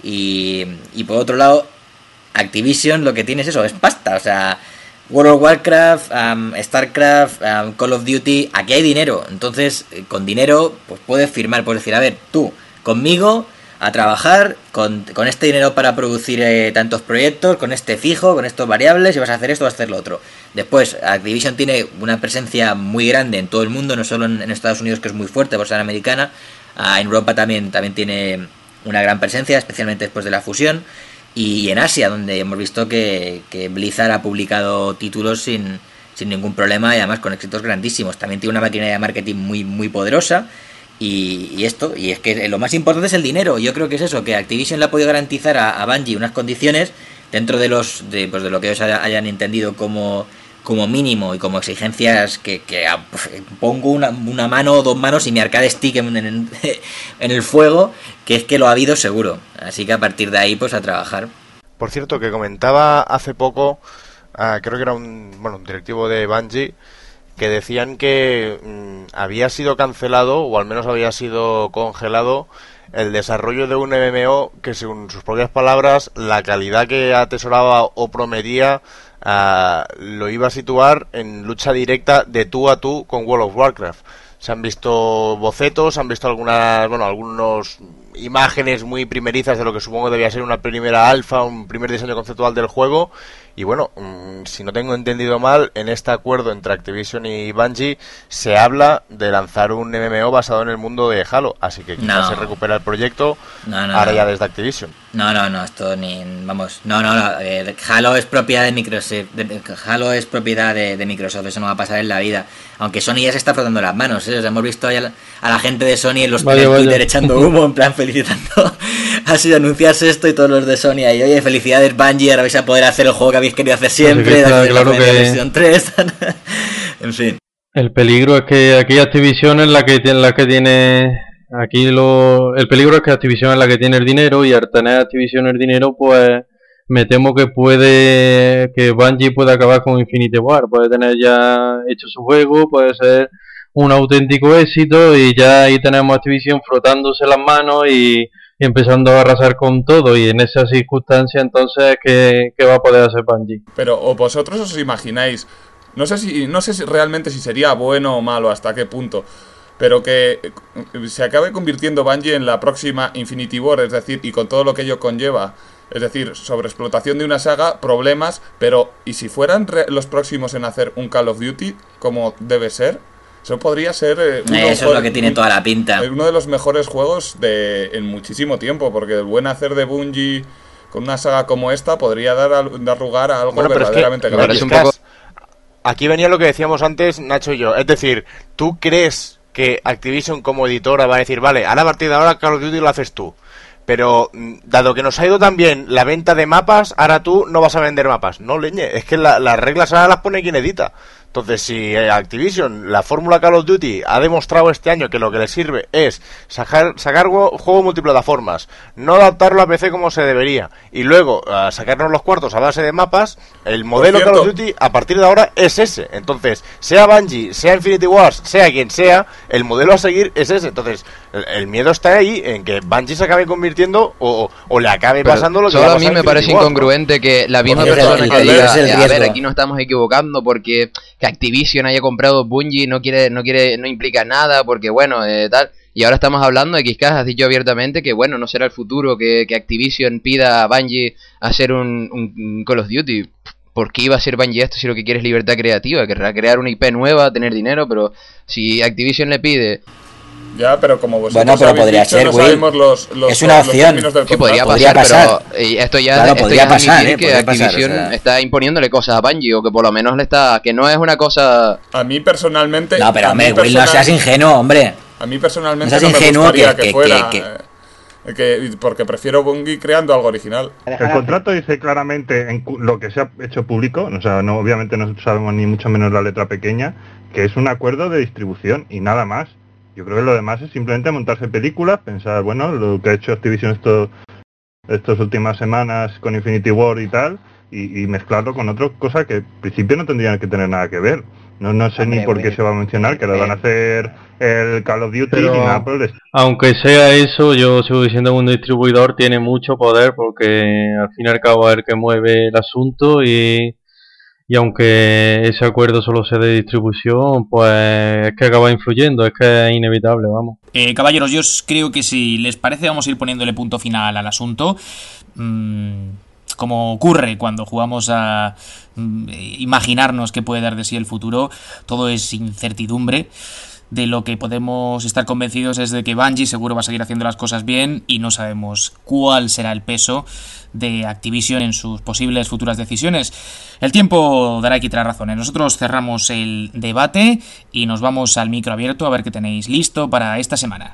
por otro lado Activision lo que tiene es eso, es pasta. O sea, World of Warcraft, Starcraft, Call of Duty, aquí hay dinero. Entonces, con dinero, pues puedes firmar, puedes decir, a ver, tú, conmigo, a trabajar, con este dinero para producir tantos proyectos, con este fijo, con estos variables, y vas a hacer esto, vas a hacer lo otro. Después, Activision tiene una presencia muy grande en todo el mundo, no solo en Estados Unidos, que es muy fuerte por ser americana. En Europa también tiene una gran presencia, especialmente después de la fusión. Y en Asia, donde hemos visto que Blizzard ha publicado títulos sin ningún problema, y además con éxitos grandísimos. También tiene una maquinaria de marketing muy poderosa. Y es que lo más importante es el dinero. Yo creo que es eso, que Activision le ha podido garantizar a Bungie unas condiciones dentro de lo que ellos hayan entendido como mínimo, y como exigencias que pongo una mano o dos manos y mi arcade stick en el fuego, que es que lo ha habido seguro. Así que a partir de ahí, pues a trabajar. Por cierto, que comentaba hace poco, creo que era un directivo de Bungie, que decían que había sido cancelado, o al menos había sido congelado, el desarrollo de un MMO que, según sus propias palabras, la calidad que atesoraba o prometía lo iba a situar en lucha directa de tú a tú con World of Warcraft. Se han visto bocetos, han visto algunos imágenes muy primerizas de lo que supongo debía ser una primera alfa, un primer diseño conceptual del juego. Y bueno, si no tengo entendido mal, en este acuerdo entre Activision y Bungie se habla de lanzar un MMO basado en el mundo de Halo, así que quizás se recupera el proyecto ahora ya desde Activision. Esto Halo es propiedad de Microsoft. Halo es propiedad de Microsoft, eso no va a pasar en la vida. Aunque Sony ya se está frotando las manos, ¿eh? O sea, hemos visto a la gente de Sony en los Twitter echando humo, en plan felicitando. Ha sido anunciarse esto, y todos los de Sony ahí, oye, felicidades Bungie, ahora vais a poder hacer el juego que habéis querido hacer siempre, claro que PlayStation 3. En fin. El peligro es que aquí Activision es la que tiene. El peligro es que Activision es la que tiene el dinero, y al tener Activision el dinero, pues me temo que Bungie puede acabar con Infinity War, puede tener ya hecho su juego, puede ser un auténtico éxito, y ya ahí tenemos Activision frotándose las manos y empezando a arrasar con todo, y en esa circunstancia entonces ¿qué va a poder hacer Bungie? Pero ¿o vosotros os imagináis, no sé si realmente si sería bueno o malo, hasta qué punto, pero que se acabe convirtiendo Bungie en la próxima Infinity War, es decir, y con todo lo que ello conlleva, es decir, sobreexplotación de una saga, problemas, pero ¿y si fueran los próximos en hacer un Call of Duty como debe ser? Eso podría ser eso es lo que tiene toda la pinta. Uno de los mejores juegos en muchísimo tiempo, porque el buen hacer de Bungie con una saga como esta podría dar lugar a algo verdaderamente grande. Aquí venía lo que decíamos antes Nacho y yo, es decir, ¿tú crees que Activision como editora va a decir, vale, ahora a partir de ahora Call of Duty lo haces tú, pero dado que nos ha ido tan bien la venta de mapas, ahora tú no vas a vender mapas? No, leñe, es que las reglas ahora las pone quien edita. Entonces, si Activision, la fórmula Call of Duty, ha demostrado este año que lo que le sirve es sacar juego multiplataformas, no adaptarlo a PC como se debería, y luego sacarnos los cuartos a base de mapas, el modelo Call of Duty a partir de ahora es ese. Entonces, sea Bungie, sea Infinity Wars, sea quien sea, el modelo a seguir es ese. Entonces, el miedo está ahí en que Bungie se acabe convirtiendo o le acabe pasando lo que solo a mí me parece incongruente, ¿no? Que la misma persona que diga, a ver, aquí nos estamos equivocando porque que Activision haya comprado Bungie no implica nada, porque bueno, tal, y ahora estamos hablando de que quizás has dicho abiertamente que bueno, no será el futuro que Activision pida a Bungie hacer un Call of Duty. ¿Por qué iba a ser Bungie esto si lo que quiere es libertad creativa? Querrá crear una IP nueva, tener dinero, pero si Activision le pide Ya, pero como vosotros Bueno, pero habéis podría dicho, ser, no Will. sabemos los Es una opción. términos del Sí, podría contrato. pasar, pero esto ya, Claro, esto podría ya es pasar, admitir que podría pasar, Activision o sea. está imponiéndole cosas a Bungie, o que por lo menos le está... Que no es una cosa... A mí personalmente... No, pero a mí hombre, Will, no seas ingenuo, hombre. A mí personalmente No seas no me ingenuo gustaría que- que fuera... que- porque prefiero Bungie creando algo original. El contrato dice claramente lo que se ha hecho público, o sea, no, obviamente no sabemos ni mucho menos la letra pequeña, que es un acuerdo de distribución y nada más. Yo creo que lo demás es simplemente montarse películas, pensar, bueno, lo que ha hecho Activision estas últimas semanas con Infinity War y tal, y mezclarlo con otra cosa que en principio no tendrían que tener nada que ver. No sé ni por qué se va a mencionar, que lo van a hacer el Call of Duty Pero, ni nada por el estilo. aunque sea eso, yo sigo diciendo que un distribuidor tiene mucho poder porque al fin y al cabo es el que mueve el asunto y aunque ese acuerdo solo sea de distribución, pues es que acaba influyendo, es que es inevitable, vamos. Caballeros, yo creo que si les parece vamos a ir poniéndole punto final al asunto. Como ocurre cuando jugamos a imaginarnos qué puede dar de sí el futuro, todo es incertidumbre. De lo que podemos estar convencidos es de que Bungie seguro va a seguir haciendo las cosas bien y no sabemos cuál será el peso de Activision en sus posibles futuras decisiones. El tiempo dará aquí 3 razones. Nosotros cerramos el debate y nos vamos al micro abierto a ver qué tenéis listo para esta semana.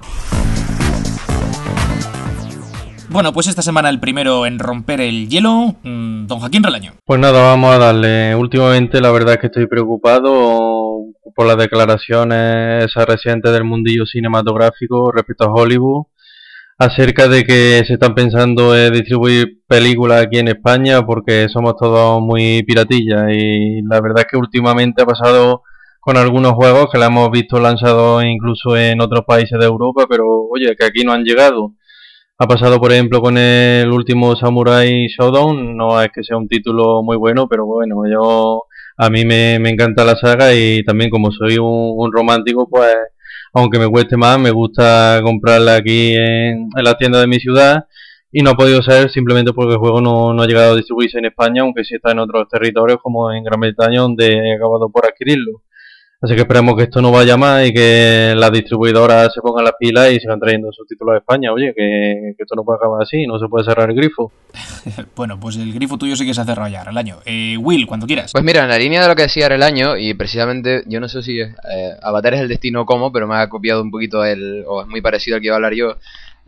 Bueno, pues esta semana el primero en romper el hielo, don Joaquín Relaño. Pues nada, vamos a darle. Últimamente la verdad es que estoy preocupado por las declaraciones esas recientes del mundillo cinematográfico respecto a Hollywood, acerca de que se están pensando en distribuir películas aquí en España porque somos todos muy piratillas, y la verdad es que últimamente ha pasado con algunos juegos que la hemos visto lanzados incluso en otros países de Europa, pero oye, que aquí no han llegado. Ha pasado, por ejemplo, con el último Samurai Showdown. No es que sea un título muy bueno, pero bueno, a mí me encanta la saga, y también como soy un romántico, pues aunque me cueste más, me gusta comprarla aquí en la tienda de mi ciudad, y no ha podido ser simplemente porque el juego no ha llegado a distribuirse en España, aunque sí está en otros territorios como en Gran Bretaña, donde he acabado por adquirirlo. Así que esperemos que esto no vaya más y que las distribuidoras se pongan las pilas y sigan trayendo sus títulos a España. Oye, que esto no puede acabar así, no se puede cerrar el grifo. Bueno, pues el grifo tuyo sí que se ha cerrado ya, Relaño. Will, cuando quieras. Pues mira, en la línea de lo que decía Relaño, y precisamente, yo no sé si Avatar es el destino o cómo, pero me ha copiado un poquito o es muy parecido al que iba a hablar yo.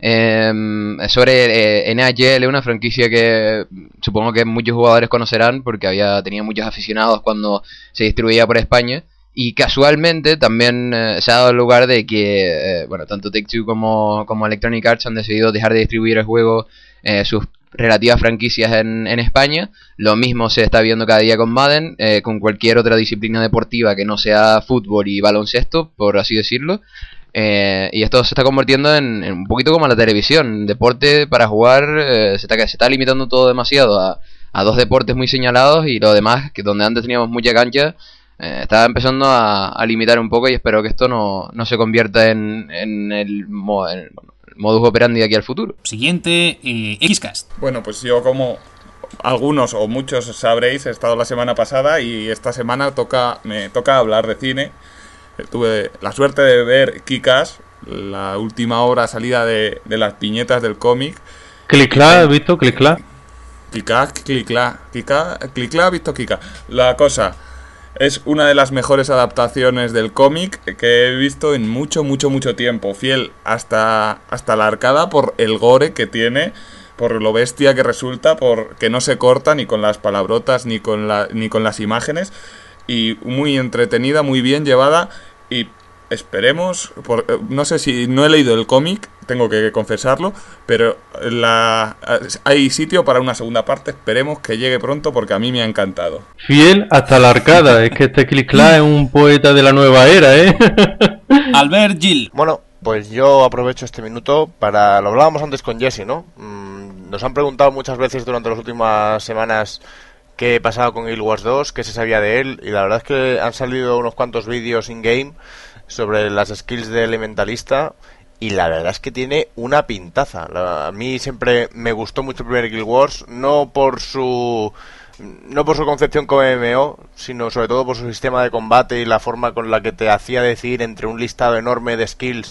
Sobre NHL, una franquicia que supongo que muchos jugadores conocerán porque tenía muchos aficionados cuando se distribuía por España. Y casualmente también se ha dado el lugar de que tanto Take-Two como Electronic Arts han decidido dejar de distribuir el juego, sus relativas franquicias en España. Lo mismo se está viendo cada día con Madden, con cualquier otra disciplina deportiva que no sea fútbol y baloncesto, por así decirlo. Y esto se está convirtiendo en un poquito como la televisión. Deporte para jugar, se está limitando todo demasiado a 2 deportes muy señalados, y lo demás, que donde antes teníamos mucha cancha, está empezando a limitar un poco, y espero que esto no se convierta en el modus operandi de aquí al futuro. Siguiente, Xcast. Bueno, pues yo, como algunos o muchos sabréis, he estado la semana pasada y esta semana me toca hablar de cine. Tuve la suerte de ver Kick-Ass, la última obra salida de las viñetas del cómic. ¿Click-Clack? ¿Has visto Click-Clack? Click-Clack, visto Kika. La cosa... Es una de las mejores adaptaciones del cómic que he visto en mucho tiempo. Fiel hasta la arcada por el gore que tiene, por lo bestia que resulta, por que no se corta ni con las palabrotas ni con las imágenes. Y muy entretenida, muy bien llevada. Y esperemos, no sé si no he leído el cómic, tengo que confesarlo, pero hay sitio para una segunda parte. Esperemos que llegue pronto porque a mí me ha encantado. Fiel hasta la arcada. Es que este Click-Clack es un poeta de la nueva era, Albert Gil. Bueno, pues yo aprovecho este minuto para... Lo hablábamos antes con Jesse, ¿no? Nos han preguntado muchas veces durante las últimas semanas qué pasaba con Guild Wars 2, qué se sabía de él, y la verdad es que han salido unos cuantos vídeos in-game sobre las skills de Elementalista, y la verdad es que tiene una pintaza. A mí siempre me gustó mucho el primer Guild Wars, no por su concepción como MMO, sino sobre todo por su sistema de combate y la forma con la que te hacía decidir entre un listado enorme de skills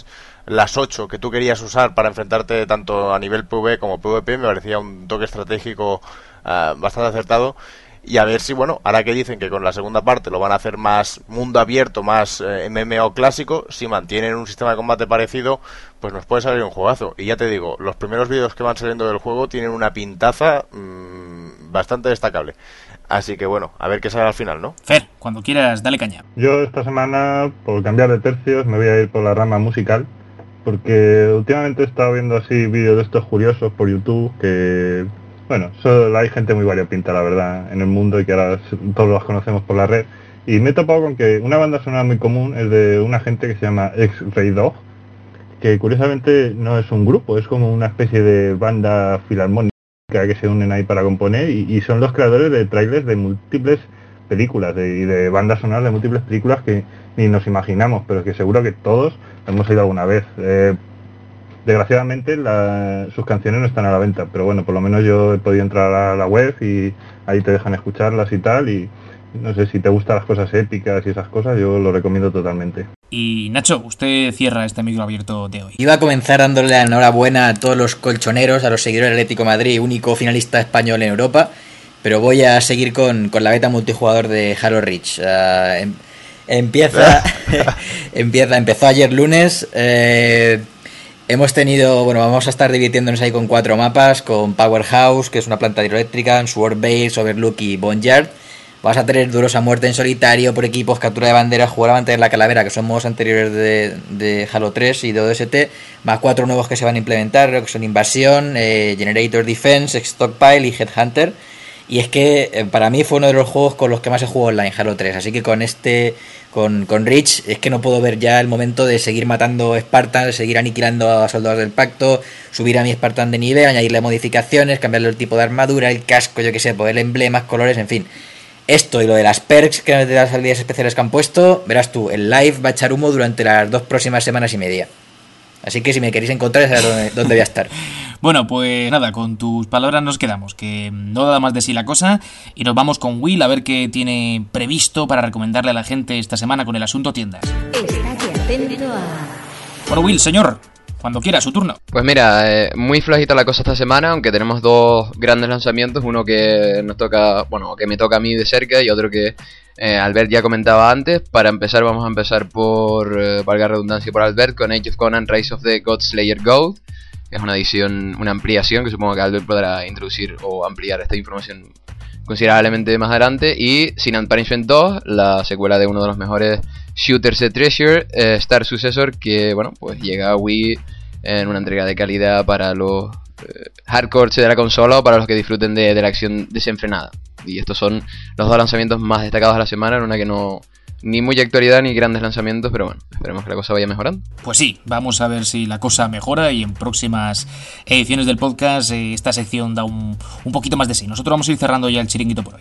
las 8 que tú querías usar para enfrentarte tanto a nivel PvE como PvP, me parecía un toque estratégico bastante acertado. Y a ver si, bueno, ahora que dicen que con la segunda parte lo van a hacer más mundo abierto, más MMO clásico, si mantienen un sistema de combate parecido, pues nos puede salir un juegazo. Y ya te digo, los primeros vídeos que van saliendo del juego tienen una pintaza bastante destacable. Así que bueno, a ver qué sale al final, ¿no? Fer, cuando quieras, dale caña. Yo esta semana, por cambiar de tercios, me voy a ir por la rama musical, porque últimamente he estado viendo así vídeos de estos curiosos por YouTube que... Bueno, solo hay gente muy variopinta, la verdad, en el mundo y que ahora todos los conocemos por la red. Y me he topado con que una banda sonora muy común es de una gente que se llama X-Ray Dog, que curiosamente no es un grupo, es como una especie de banda filarmónica que se unen ahí para componer y son los creadores de trailers de múltiples películas y de bandas sonoras de múltiples películas que ni nos imaginamos, pero que seguro que todos hemos oído alguna vez. Desgraciadamente sus canciones no están a la venta, pero bueno, por lo menos yo he podido entrar a la web y ahí te dejan escucharlas y tal, y no sé, si te gustan las cosas épicas y esas cosas, yo lo recomiendo totalmente. Y Nacho, usted cierra este micro abierto de hoy. Iba a comenzar dándole la enhorabuena a todos los colchoneros, a los seguidores del Atlético de Madrid, único finalista español en Europa, pero voy a seguir con la beta multijugador de Halo Reach. Empezó ayer lunes. Hemos tenido, bueno, vamos a estar divirtiéndonos ahí con 4 mapas, con Powerhouse, que es una planta hidroeléctrica, Sword Base, Overlook y Boneyard. Vas a tener duros a muerte en solitario, por equipos, captura de bandera, jugar a mantener la calavera, que son modos anteriores de Halo 3 y de ODST, más 4 nuevos que se van a implementar, que son Invasión, Generator Defense, Stockpile y Headhunter. Y es que para mí fue uno de los juegos con los que más he jugado online, Halo 3, así que con Reach es que no puedo ver ya el momento de seguir matando Spartans, de seguir aniquilando a soldados del pacto, subir a mi Spartan de nivel, añadirle modificaciones, cambiarle el tipo de armadura, el casco, yo que sé, ponerle emblemas, colores, en fin. Esto y lo de las perks, que de las habilidades especiales que han puesto, verás tú, el live va a echar humo durante las 2 próximas semanas y media. Así que si me queréis encontrar, es dónde voy a estar. Bueno, pues nada, con tus palabras nos quedamos, que no da más de sí la cosa, y nos vamos con Will a ver qué tiene previsto para recomendarle a la gente esta semana con el asunto tiendas. Estate atento a... Bueno, Will, señor, cuando quiera, su turno. Pues mira, muy flojita la cosa esta semana, aunque tenemos 2 grandes lanzamientos, uno que nos toca, bueno, que me toca a mí de cerca y otro que Albert ya comentaba antes. Para empezar, vamos a empezar por, valga redundancia por Albert, con Age of Conan Rise of the Godslayer Gold, que es una edición, una ampliación que supongo que Albert podrá introducir o ampliar esta información considerablemente más adelante. Y Sin and Punishment 2, la secuela de uno de los mejores shooters de Treasure, Star Successor, que bueno, pues llega a Wii en una entrega de calidad para los hardcore de la consola o para los que disfruten de la acción desenfrenada. Y estos son los 2 lanzamientos más destacados de la semana, en una que no... ni muy actualidad ni grandes lanzamientos, pero bueno, esperemos que la cosa vaya mejorando. Pues sí, vamos a ver si la cosa mejora y en próximas ediciones del podcast esta sección da un poquito más de sí. Nosotros vamos a ir cerrando ya el chiringuito por hoy.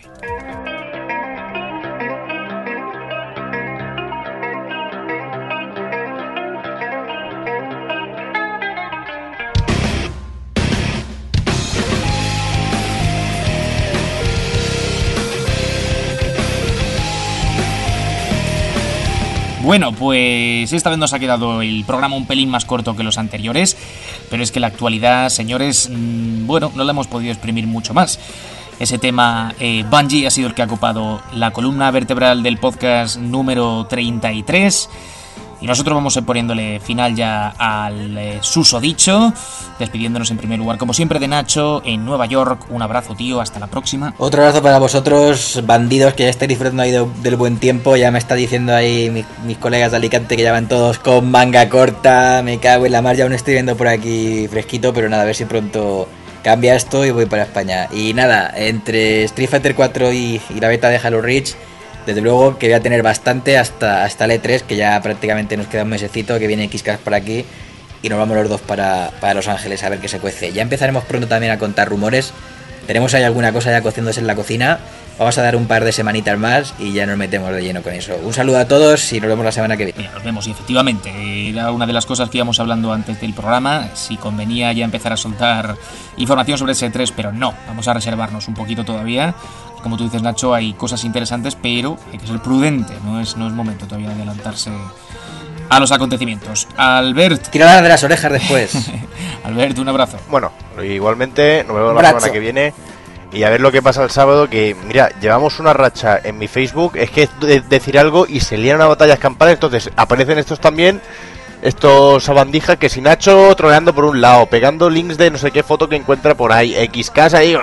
Bueno, pues esta vez nos ha quedado el programa un pelín más corto que los anteriores, pero es que la actualidad, señores, bueno, no la hemos podido exprimir mucho más. Ese tema, Bungie, ha sido el que ha ocupado la columna vertebral del podcast número 33. Y nosotros vamos a ir poniéndole final ya al susodicho, despidiéndonos en primer lugar, como siempre, de Nacho en Nueva York. Un abrazo, tío, hasta la próxima. Otro abrazo para vosotros, bandidos, que ya estáis disfrutando ahí del buen tiempo. Ya me está diciendo ahí mis colegas de Alicante que ya van todos con manga corta. Me cago en la mar, ya aún estoy viendo por aquí fresquito, pero nada, a ver si pronto cambia esto y voy para España. Y nada, entre Street Fighter 4 y la beta de Halo Reach, desde luego que voy a tener bastante hasta el E3, que ya prácticamente nos queda un mesecito, que viene Xcast por aquí y nos vamos los 2 para Los Ángeles a ver qué se cuece. Ya empezaremos pronto también a contar rumores. Tenemos ahí alguna cosa ya cociéndose en la cocina. Vamos a dar un par de semanitas más y ya nos metemos de lleno con eso. Un saludo a todos y nos vemos la semana que viene. Mira, nos vemos, y efectivamente era una de las cosas que íbamos hablando antes del programa, si convenía ya empezar a soltar información sobre ese 3, pero no, vamos a reservarnos un poquito todavía. Como tú dices, Nacho, hay cosas interesantes, pero hay que ser prudente, no es momento todavía de adelantarse a los acontecimientos. Albert. Tírala de las orejas después. Albert, un abrazo. Bueno, igualmente, nos vemos la semana que viene. Y a ver lo que pasa el sábado, que mira, llevamos una racha en mi Facebook, es que es decir algo y se lían a batallas campales, entonces aparecen estos también, estos sabandijas que si Nacho troleando por un lado, pegando links de no sé qué foto que encuentra por ahí, XK ahí,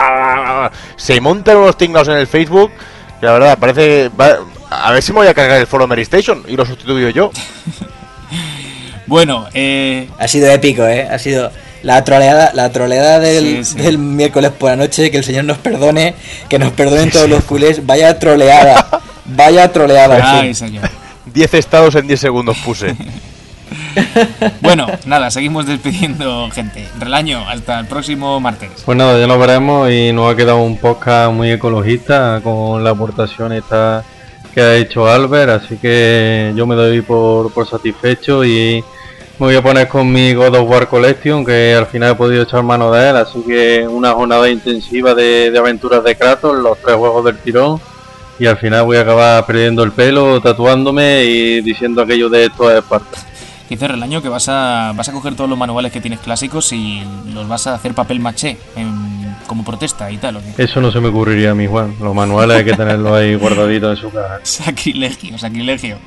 se montan unos tinglados en el Facebook, que la verdad parece, a ver si me voy a cargar el foro Mary Station y lo sustituyo yo. Bueno, ha sido épico, ha sido... La troleada del miércoles por la noche, que el Señor nos perdone, que nos perdonen todos los culés, vaya troleada. Ay, señor. 10 estados en 10 segundos puse. Bueno, nada, seguimos despidiendo gente. Relaño, hasta el próximo martes. Pues nada, ya nos veremos y nos ha quedado un podcast muy ecologista con la aportación esta que ha hecho Albert, así que yo me doy por satisfecho y me voy a poner con mi God of War Collection, que al final he podido echar mano de él, así que una jornada intensiva de aventuras de Kratos, los 3 juegos del tirón, y al final voy a acabar perdiendo el pelo, tatuándome y diciendo aquello de esto es Esparta. Dice Relaño que vas a coger todos los manuales que tienes clásicos y los vas a hacer papel maché como protesta y tal, ¿o qué? Eso no se me ocurriría a mí, Juan. Los manuales hay que tenerlos ahí guardaditos en su caja. Sacrilegio.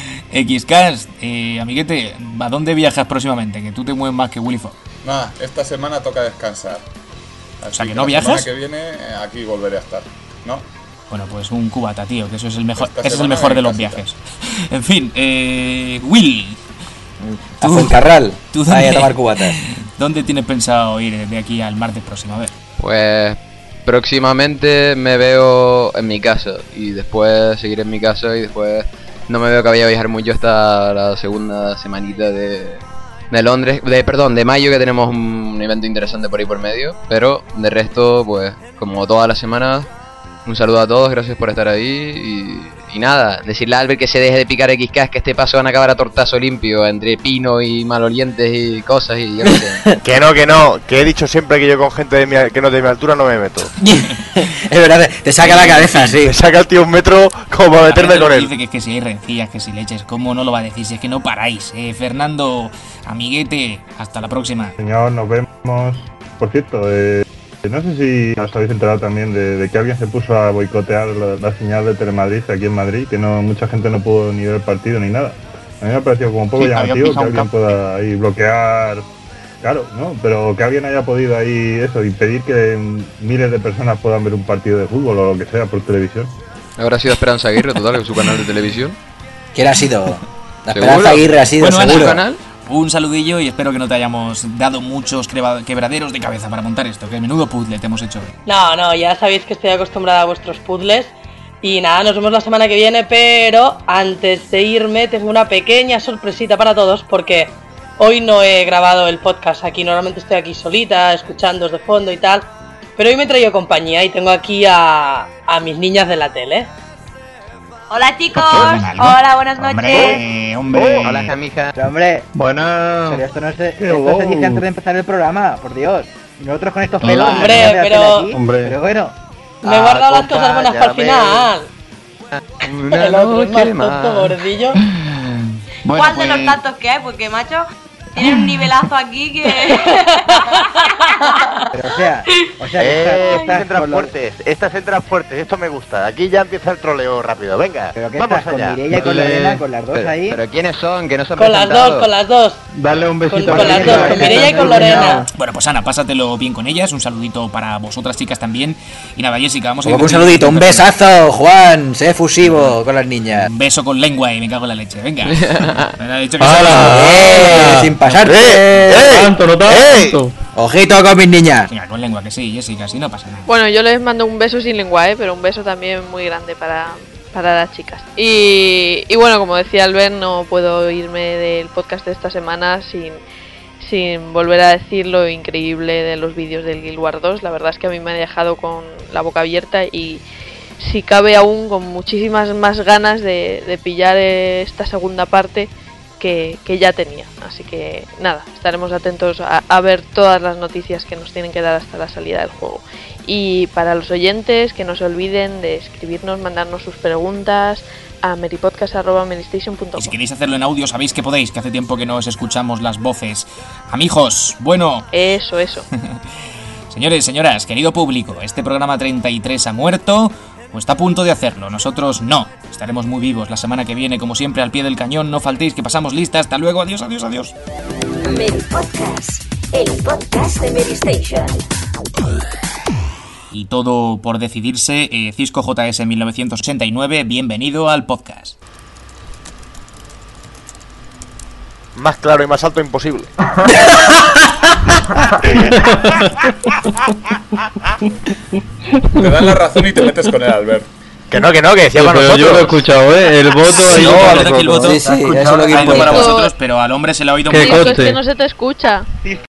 Xcast, amiguete, ¿a dónde viajas próximamente? Que tú te mueves más que Willy Fox. Nada, esta semana toca descansar. O sea, que no viajas. La semana que viene aquí volveré a estar, ¿no? Bueno, pues un cubata, tío, que eso es el mejor, ese es el mejor de los viajes. En fin, Will. A Fuencarral. Vaya a tomar cubatas. ¿Dónde tienes pensado ir de aquí al martes próximo? A ver. Pues próximamente me veo en mi casa y después seguiré en mi casa y después no me veo que vaya a viajar mucho hasta la segunda semanita de Londres, de mayo, que tenemos un evento interesante por ahí por medio, pero de resto, pues como todas las semanas, un saludo a todos, gracias por estar ahí y nada, decirle a Albert que se deje de picar XK, que este paso van a acabar a tortazo limpio entre pino y malolientes y cosas y yo qué sé. Que no, que he dicho siempre que yo con gente que no es de mi altura no me meto. Es verdad, te saca la cabeza, sí. Me saca el tío un metro como para meterme con él. Dice que si hay rencillas, que si leches, ¿cómo no lo va a decir? Si es que no paráis. Fernando, amiguete, hasta la próxima. Señor, nos vemos. Por cierto, no sé si os habéis enterado también de que alguien se puso a boicotear la señal de Telemadrid aquí en Madrid, que no mucha gente no pudo ni ver el partido ni nada. A mí me ha parecido como un poco llamativo que alguien pueda ahí bloquear, claro, ¿no? Pero que alguien haya podido ahí impedir que miles de personas puedan ver un partido de fútbol o lo que sea por televisión. ¿Habrá sido Esperanza Aguirre, total, en su canal de televisión? ¿Quién ha sido? La Esperanza Aguirre ha sido, bueno, seguro. Canal. Un saludillo y espero que no te hayamos dado muchos quebraderos de cabeza para montar esto, que menudo puzzle te hemos hecho hoy. No, ya sabéis que estoy acostumbrada a vuestros puzzles. Y nada, nos vemos la semana que viene, pero antes de irme tengo una pequeña sorpresita para todos, porque hoy no he grabado el podcast aquí, normalmente estoy aquí solita, escuchándoos de fondo y tal, pero hoy me he traído compañía y tengo aquí a mis niñas de la tele. Hola chicos, hola, buenas noches. Hombre. Hola Camija. Hombre, bueno. Esto no es dice antes de empezar el programa, por Dios. Y nosotros con estos pelos. Hombre, pero bueno. Me he guardado las cosas buenas para el final. El otro es más tonto, pobrecillo. ¿Cuál de los tantos que hay? Porque macho, tiene un nivelazo aquí que... Pero, o sea estas entran fuertes, esto me gusta. Aquí ya empieza el troleo rápido, venga. Pero vamos allá. Con Mireia y con Lorena, con las dos ahí. Pero ¿quiénes son? Que no son con las dos. Dale un besito con las dos, con Mireia y con Lorena. Bueno, pues Ana, pásatelo bien con ellas. Un saludito para vosotras chicas también. Y nada, Jessica, vamos a ir. Un saludito, un besazo, Juan. Sé efusivo con las niñas. Un beso con lengua y me cago en la leche. Venga. Me ha dicho que sin pasarte. No tanto. Ojito con mis niñas. Venga, con lengua que sí, Jessica, así no pasa nada. Bueno, yo les mando un beso sin lengua, pero un beso también muy grande para las chicas. Y bueno, como decía Albert, no puedo irme del podcast de esta semana sin volver a decir lo increíble de los vídeos del Guild Wars 2. La verdad es que a mí me ha dejado con la boca abierta y si cabe aún con muchísimas más ganas de pillar esta segunda parte que ya tenía. Así que nada, estaremos atentos a ver todas las noticias que nos tienen que dar hasta la salida del juego. Y para los oyentes, que no se olviden de escribirnos, mandarnos sus preguntas a meripodcast@merystation.com. Y si queréis hacerlo en audio, sabéis que podéis, que hace tiempo que no os escuchamos las voces. Amigos, bueno. Eso. Señores, señoras, querido público, este programa 33 ha muerto o está a punto de hacerlo. Nosotros no. Estaremos muy vivos la semana que viene, como siempre, al pie del cañón. No faltéis, que pasamos lista. Hasta luego. Adiós. Mary Podcast, el podcast de Mary Station. Y todo por decidirse. Cisco JS 1989, bienvenido al podcast. Más claro y más alto imposible. Te dan la razón y te metes con él, Albert. Que no, que decía para nosotros. Yo lo he escuchado, el voto Sí, ha ido para el voto Sí, eso es lo que ha ido para importa. vosotros, pero al hombre se le ha oído Que muy Cisco, conste. es que no se te escucha.